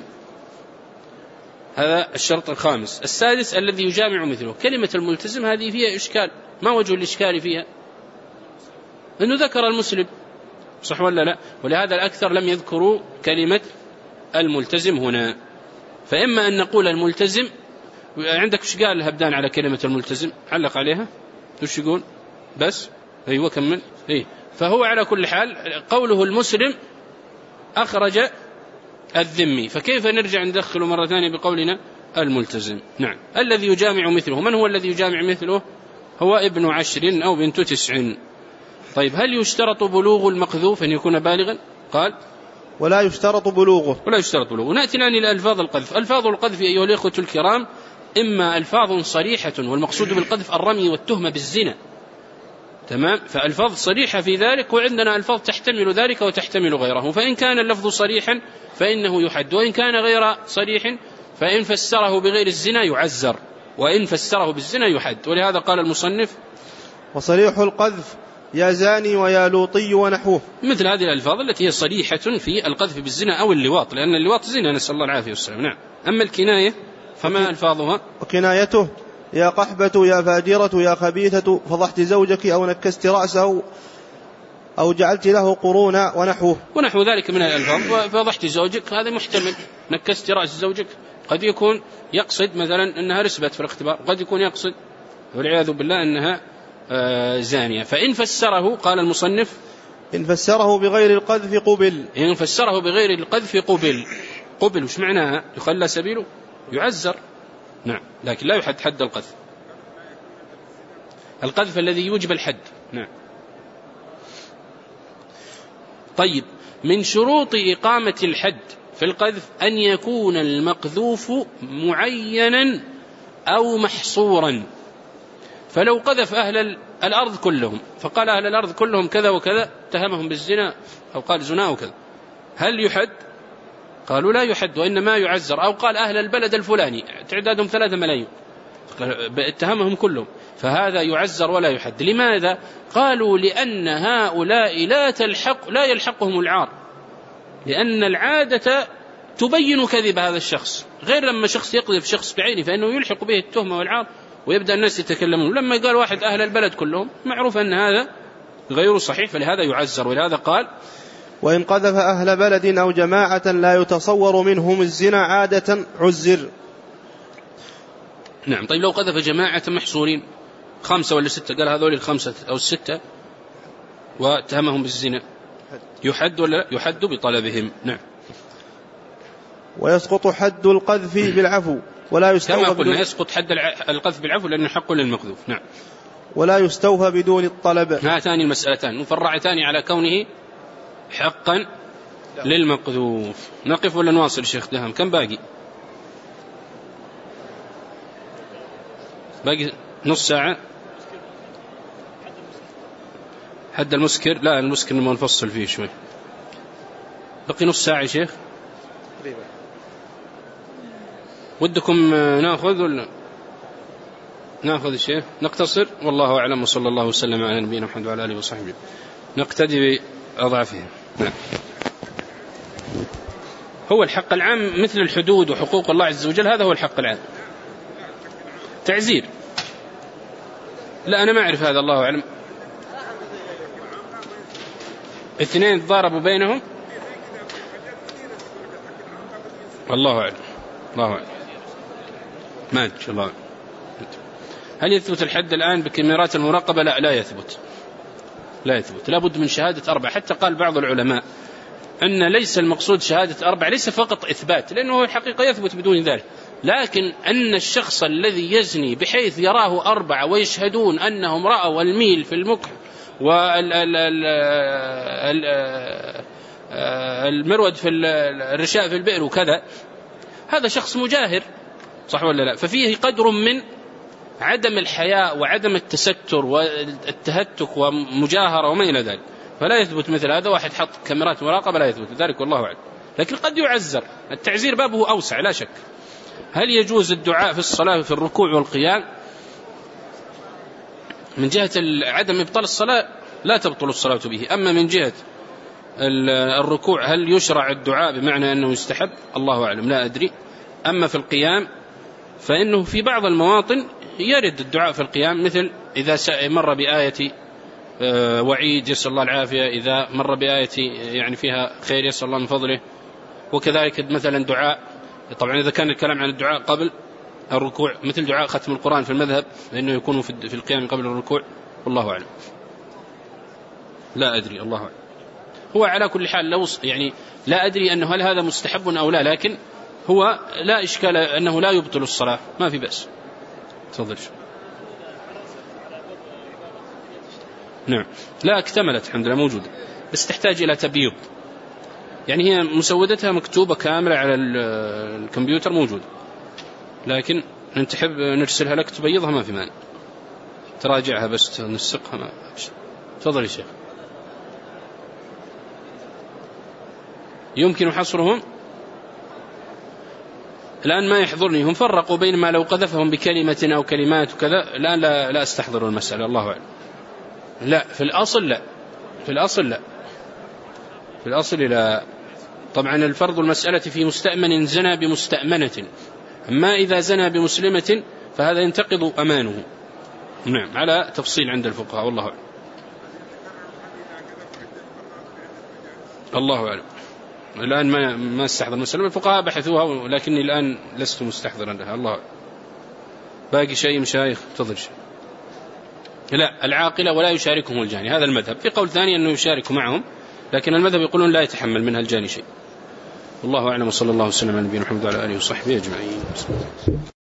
هذا الشرط الخامس. السادس الذي يجامع مثله. كلمة الملتزم هذه فيها إشكال، ما وجه الإشكال فيها؟ أنه ذكر المسلم، صح ولا لا؟ ولهذا الأكثر لم يذكروا كلمة الملتزم هنا. فإما أن نقول الملتزم، عندك إيش قال الهبدان على كلمة الملتزم؟ علق عليها وش يقول؟ بس أيوة كمل. فهو على كل حال قوله المسلم أخرج الذمي، فكيف نرجع ندخله مرة ثانية بقولنا الملتزم؟ نعم. الذي يجامع مثله، من هو الذي يجامع مثله؟ هو ابن 10 أو بنت 9. طيب هل يشترط بلوغ المقذوف أن يكون بالغا؟ قال ولا يشترط بلوغه. ولا يشترط بلوغه. نأتي الآن إلى ألفاظ القذف. ألفاظ القذف أيها الإخوة الكرام إما ألفاظ صريحة، والمقصود بالقذف الرمي والتهمة بالزنا، تمام؟ فألفاظ صريحة في ذلك، وعندنا ألفاظ تحتمل ذلك وتحتمل غيره. فإن كان اللفظ صريحا فإنه يحد، وإن كان غير صريح فإن فسره بغير الزنا يعزر، وإن فسره بالزنا يحد. ولهذا قال المصنف وصريح القذف يا زاني ويا لوطي ونحوه، مثل هذه الألفاظ التي هي صريحة في القذف بالزنا أو اللواط، لأن اللواط زنا نسأل الله العافية والسلام. نعم. أما الكناية فما ألفاظها؟ وكنايته يا قحبة يا فاجرة يا خبيثة فضحت زوجك أو نكست رأسه أو جعلت له قرونا ونحو ذلك من الألفاظ. فضحت زوجك هذا محتمل، نكست رأس زوجك قد يكون يقصد مثلا أنها رسبت في الاختبار، قد يكون يقصد والعياذ بالله أنها زانية. فإن فسره قال المصنف إن فسره بغير القذف قبل. إن فسره بغير القذف قبل وش معناها؟ يخلى سبيله، يعزر. نعم. لكن لا يحد حد القذف، القذف الذي يوجب الحد. نعم. طيب من شروط إقامة الحد في القذف أن يكون المقذوف معينا أو محصورا. فلو قذف أهل الأرض كلهم فقال أهل الأرض كلهم كذا وكذا، اتهمهم بالزنا أو قال زنا وكذا، هل يحد؟ قالوا لا يحد وإنما يعزر. أو قال أهل البلد الفلاني تعدادهم 3 ملايين، اتهمهم كلهم، فهذا يعزر ولا يحد. لماذا؟ قالوا لأن هؤلاء لا يلحقهم العار، لأن العادة تبين كذب هذا الشخص، غير لما شخص يقذف شخص بعينه فإنه يلحق به التهمة والعار ويبدأ الناس يتكلمون. لما قال واحد أهل البلد كلهم معروف أن هذا غير صحيح، فلهذا يعزر. ولهذا قال وإن قذف أهل بلد أو جماعة لا يتصور منهم الزنا عادة عزر. نعم. طيب لو قذف جماعة محصورين 5 ولا 6، قال هذول 5 أو 6 واتهمهم بالزنا، يحد ولا يحد بطلبهم؟ نعم. ويسقط حد القذف بالعفو ولا يستوفى كما قلنا يسقط حد القذف بالعفو لأنه حق للمقذوف. نعم. ولا يستوفى بدون الطلب. هاتان المسألتان مفرعتان على كونه حقا للمقذوف. نقف ولا نواصل شيخ دهم؟ كم باقي نص ساعة. حد المسكر، لا المسكر ما نفصل فيه شوي، بقي نص ساعة يا شيخ. ودكم ناخذ ولا ناخذ الشيخ؟ نقتصر والله أعلم، وصلى الله وسلم على نبينا محمد وعلى آله وصحبه. نقتدي بأضعافهم. نعم. هو الحق العام مثل الحدود وحقوق الله عز وجل، هذا هو الحق العام. تعزير لا أنا ما أعرف هذا، الله أعلم. اثنين ضاربوا بينهم، الله أعلم، الله أعلم، ما أدري الله أعلم. هل يثبت الحد الآن بكاميرات المراقبة؟ لا، لا يثبت، لا يثبت، لا بد من شهادة أربع. حتى قال بعض العلماء أن ليس المقصود شهادة أربع، ليس فقط إثبات، لأنه الحقيقة يثبت بدون ذلك، لكن أن الشخص الذي يزني بحيث يراه أربعة ويشهدون أنهم رأوا الميل في المكح والمرود في الرشاء في البئر وكذا، هذا شخص مجاهر، صح ولا لا؟ ففيه قدر من عدم الحياء وعدم التستر والتهتك ومجاهرة وما إلى ذلك، فلا يثبت مثل هذا. واحد حط كاميرات مراقبة لا يثبت ذلك، والله أعلم. لكن قد يعزر، التعزير بابه أوسع لا شك. هل يجوز الدعاء في الصلاة في الركوع والقيام؟ من جهة عدم إبطال الصلاة لا تبطل الصلاة به. أما من جهة الركوع هل يشرع الدعاء بمعنى أنه يستحب؟ الله أعلم، لا أدري. أما في القيام فإنه في بعض المواطن يرد الدعاء في القيام، مثل إذا مر بآية وعيد يسأل الله العافية، إذا مر بآية يعني فيها خير يسأل الله من فضله، وكذلك مثلا دعاء، طبعا إذا كان الكلام عن الدعاء قبل الركوع مثل دعاء ختم القرآن في المذهب لأنه يكون في القيام قبل الركوع، والله أعلم، لا أدري، الله أعلم. هو على كل حال لو يعني لا أدري أنه هل هذا مستحب أو لا، لكن هو لا إشكال أنه لا يبطل الصلاة، ما في بأس. تفضل. نعم، لا اكتملت الحمد لله، موجودة، بس تحتاج إلى تبييض، يعني هي مسودتها مكتوبة كاملة على الكمبيوتر موجود، لكن أنت تحب نرسلها لك تبيضها ما في مانع، تراجعها بس تنسقها ما. تفضل يا شيخ. يمكن حصرهم؟ الآن ما يحضرني، هم فرقوا بين ما لو قذفهم بكلمة أو كلمات وكذا، الآن لا أستحضر المسألة، الله أعلم. لا في الأصل لا، في الأصل لا، في الأصل لا. طبعا الفرض المسألة في مستأمن زنى بمستأمنة، أما إذا زنى بمسلمة فهذا ينتقض أمانه. نعم، على تفصيل عند الفقهاء، والله أعلم، الله أعلم. الآن ما استحضر المسألة، الفقهاء بحثوها ولكني الآن لست مستحضرا لها، الله أعلم. باقي شيء مشايخ؟ تفضل. لا، العاقلة ولا يشاركهم الجاني، هذا المذهب. في قول ثاني أنه يشارك معهم، لكن المذهب يقولون لا يتحمل منها الجاني شيء، والله أعلم. وصلى الله وسلم على نبينا محمد وعلى آله وصحبه أجمعين.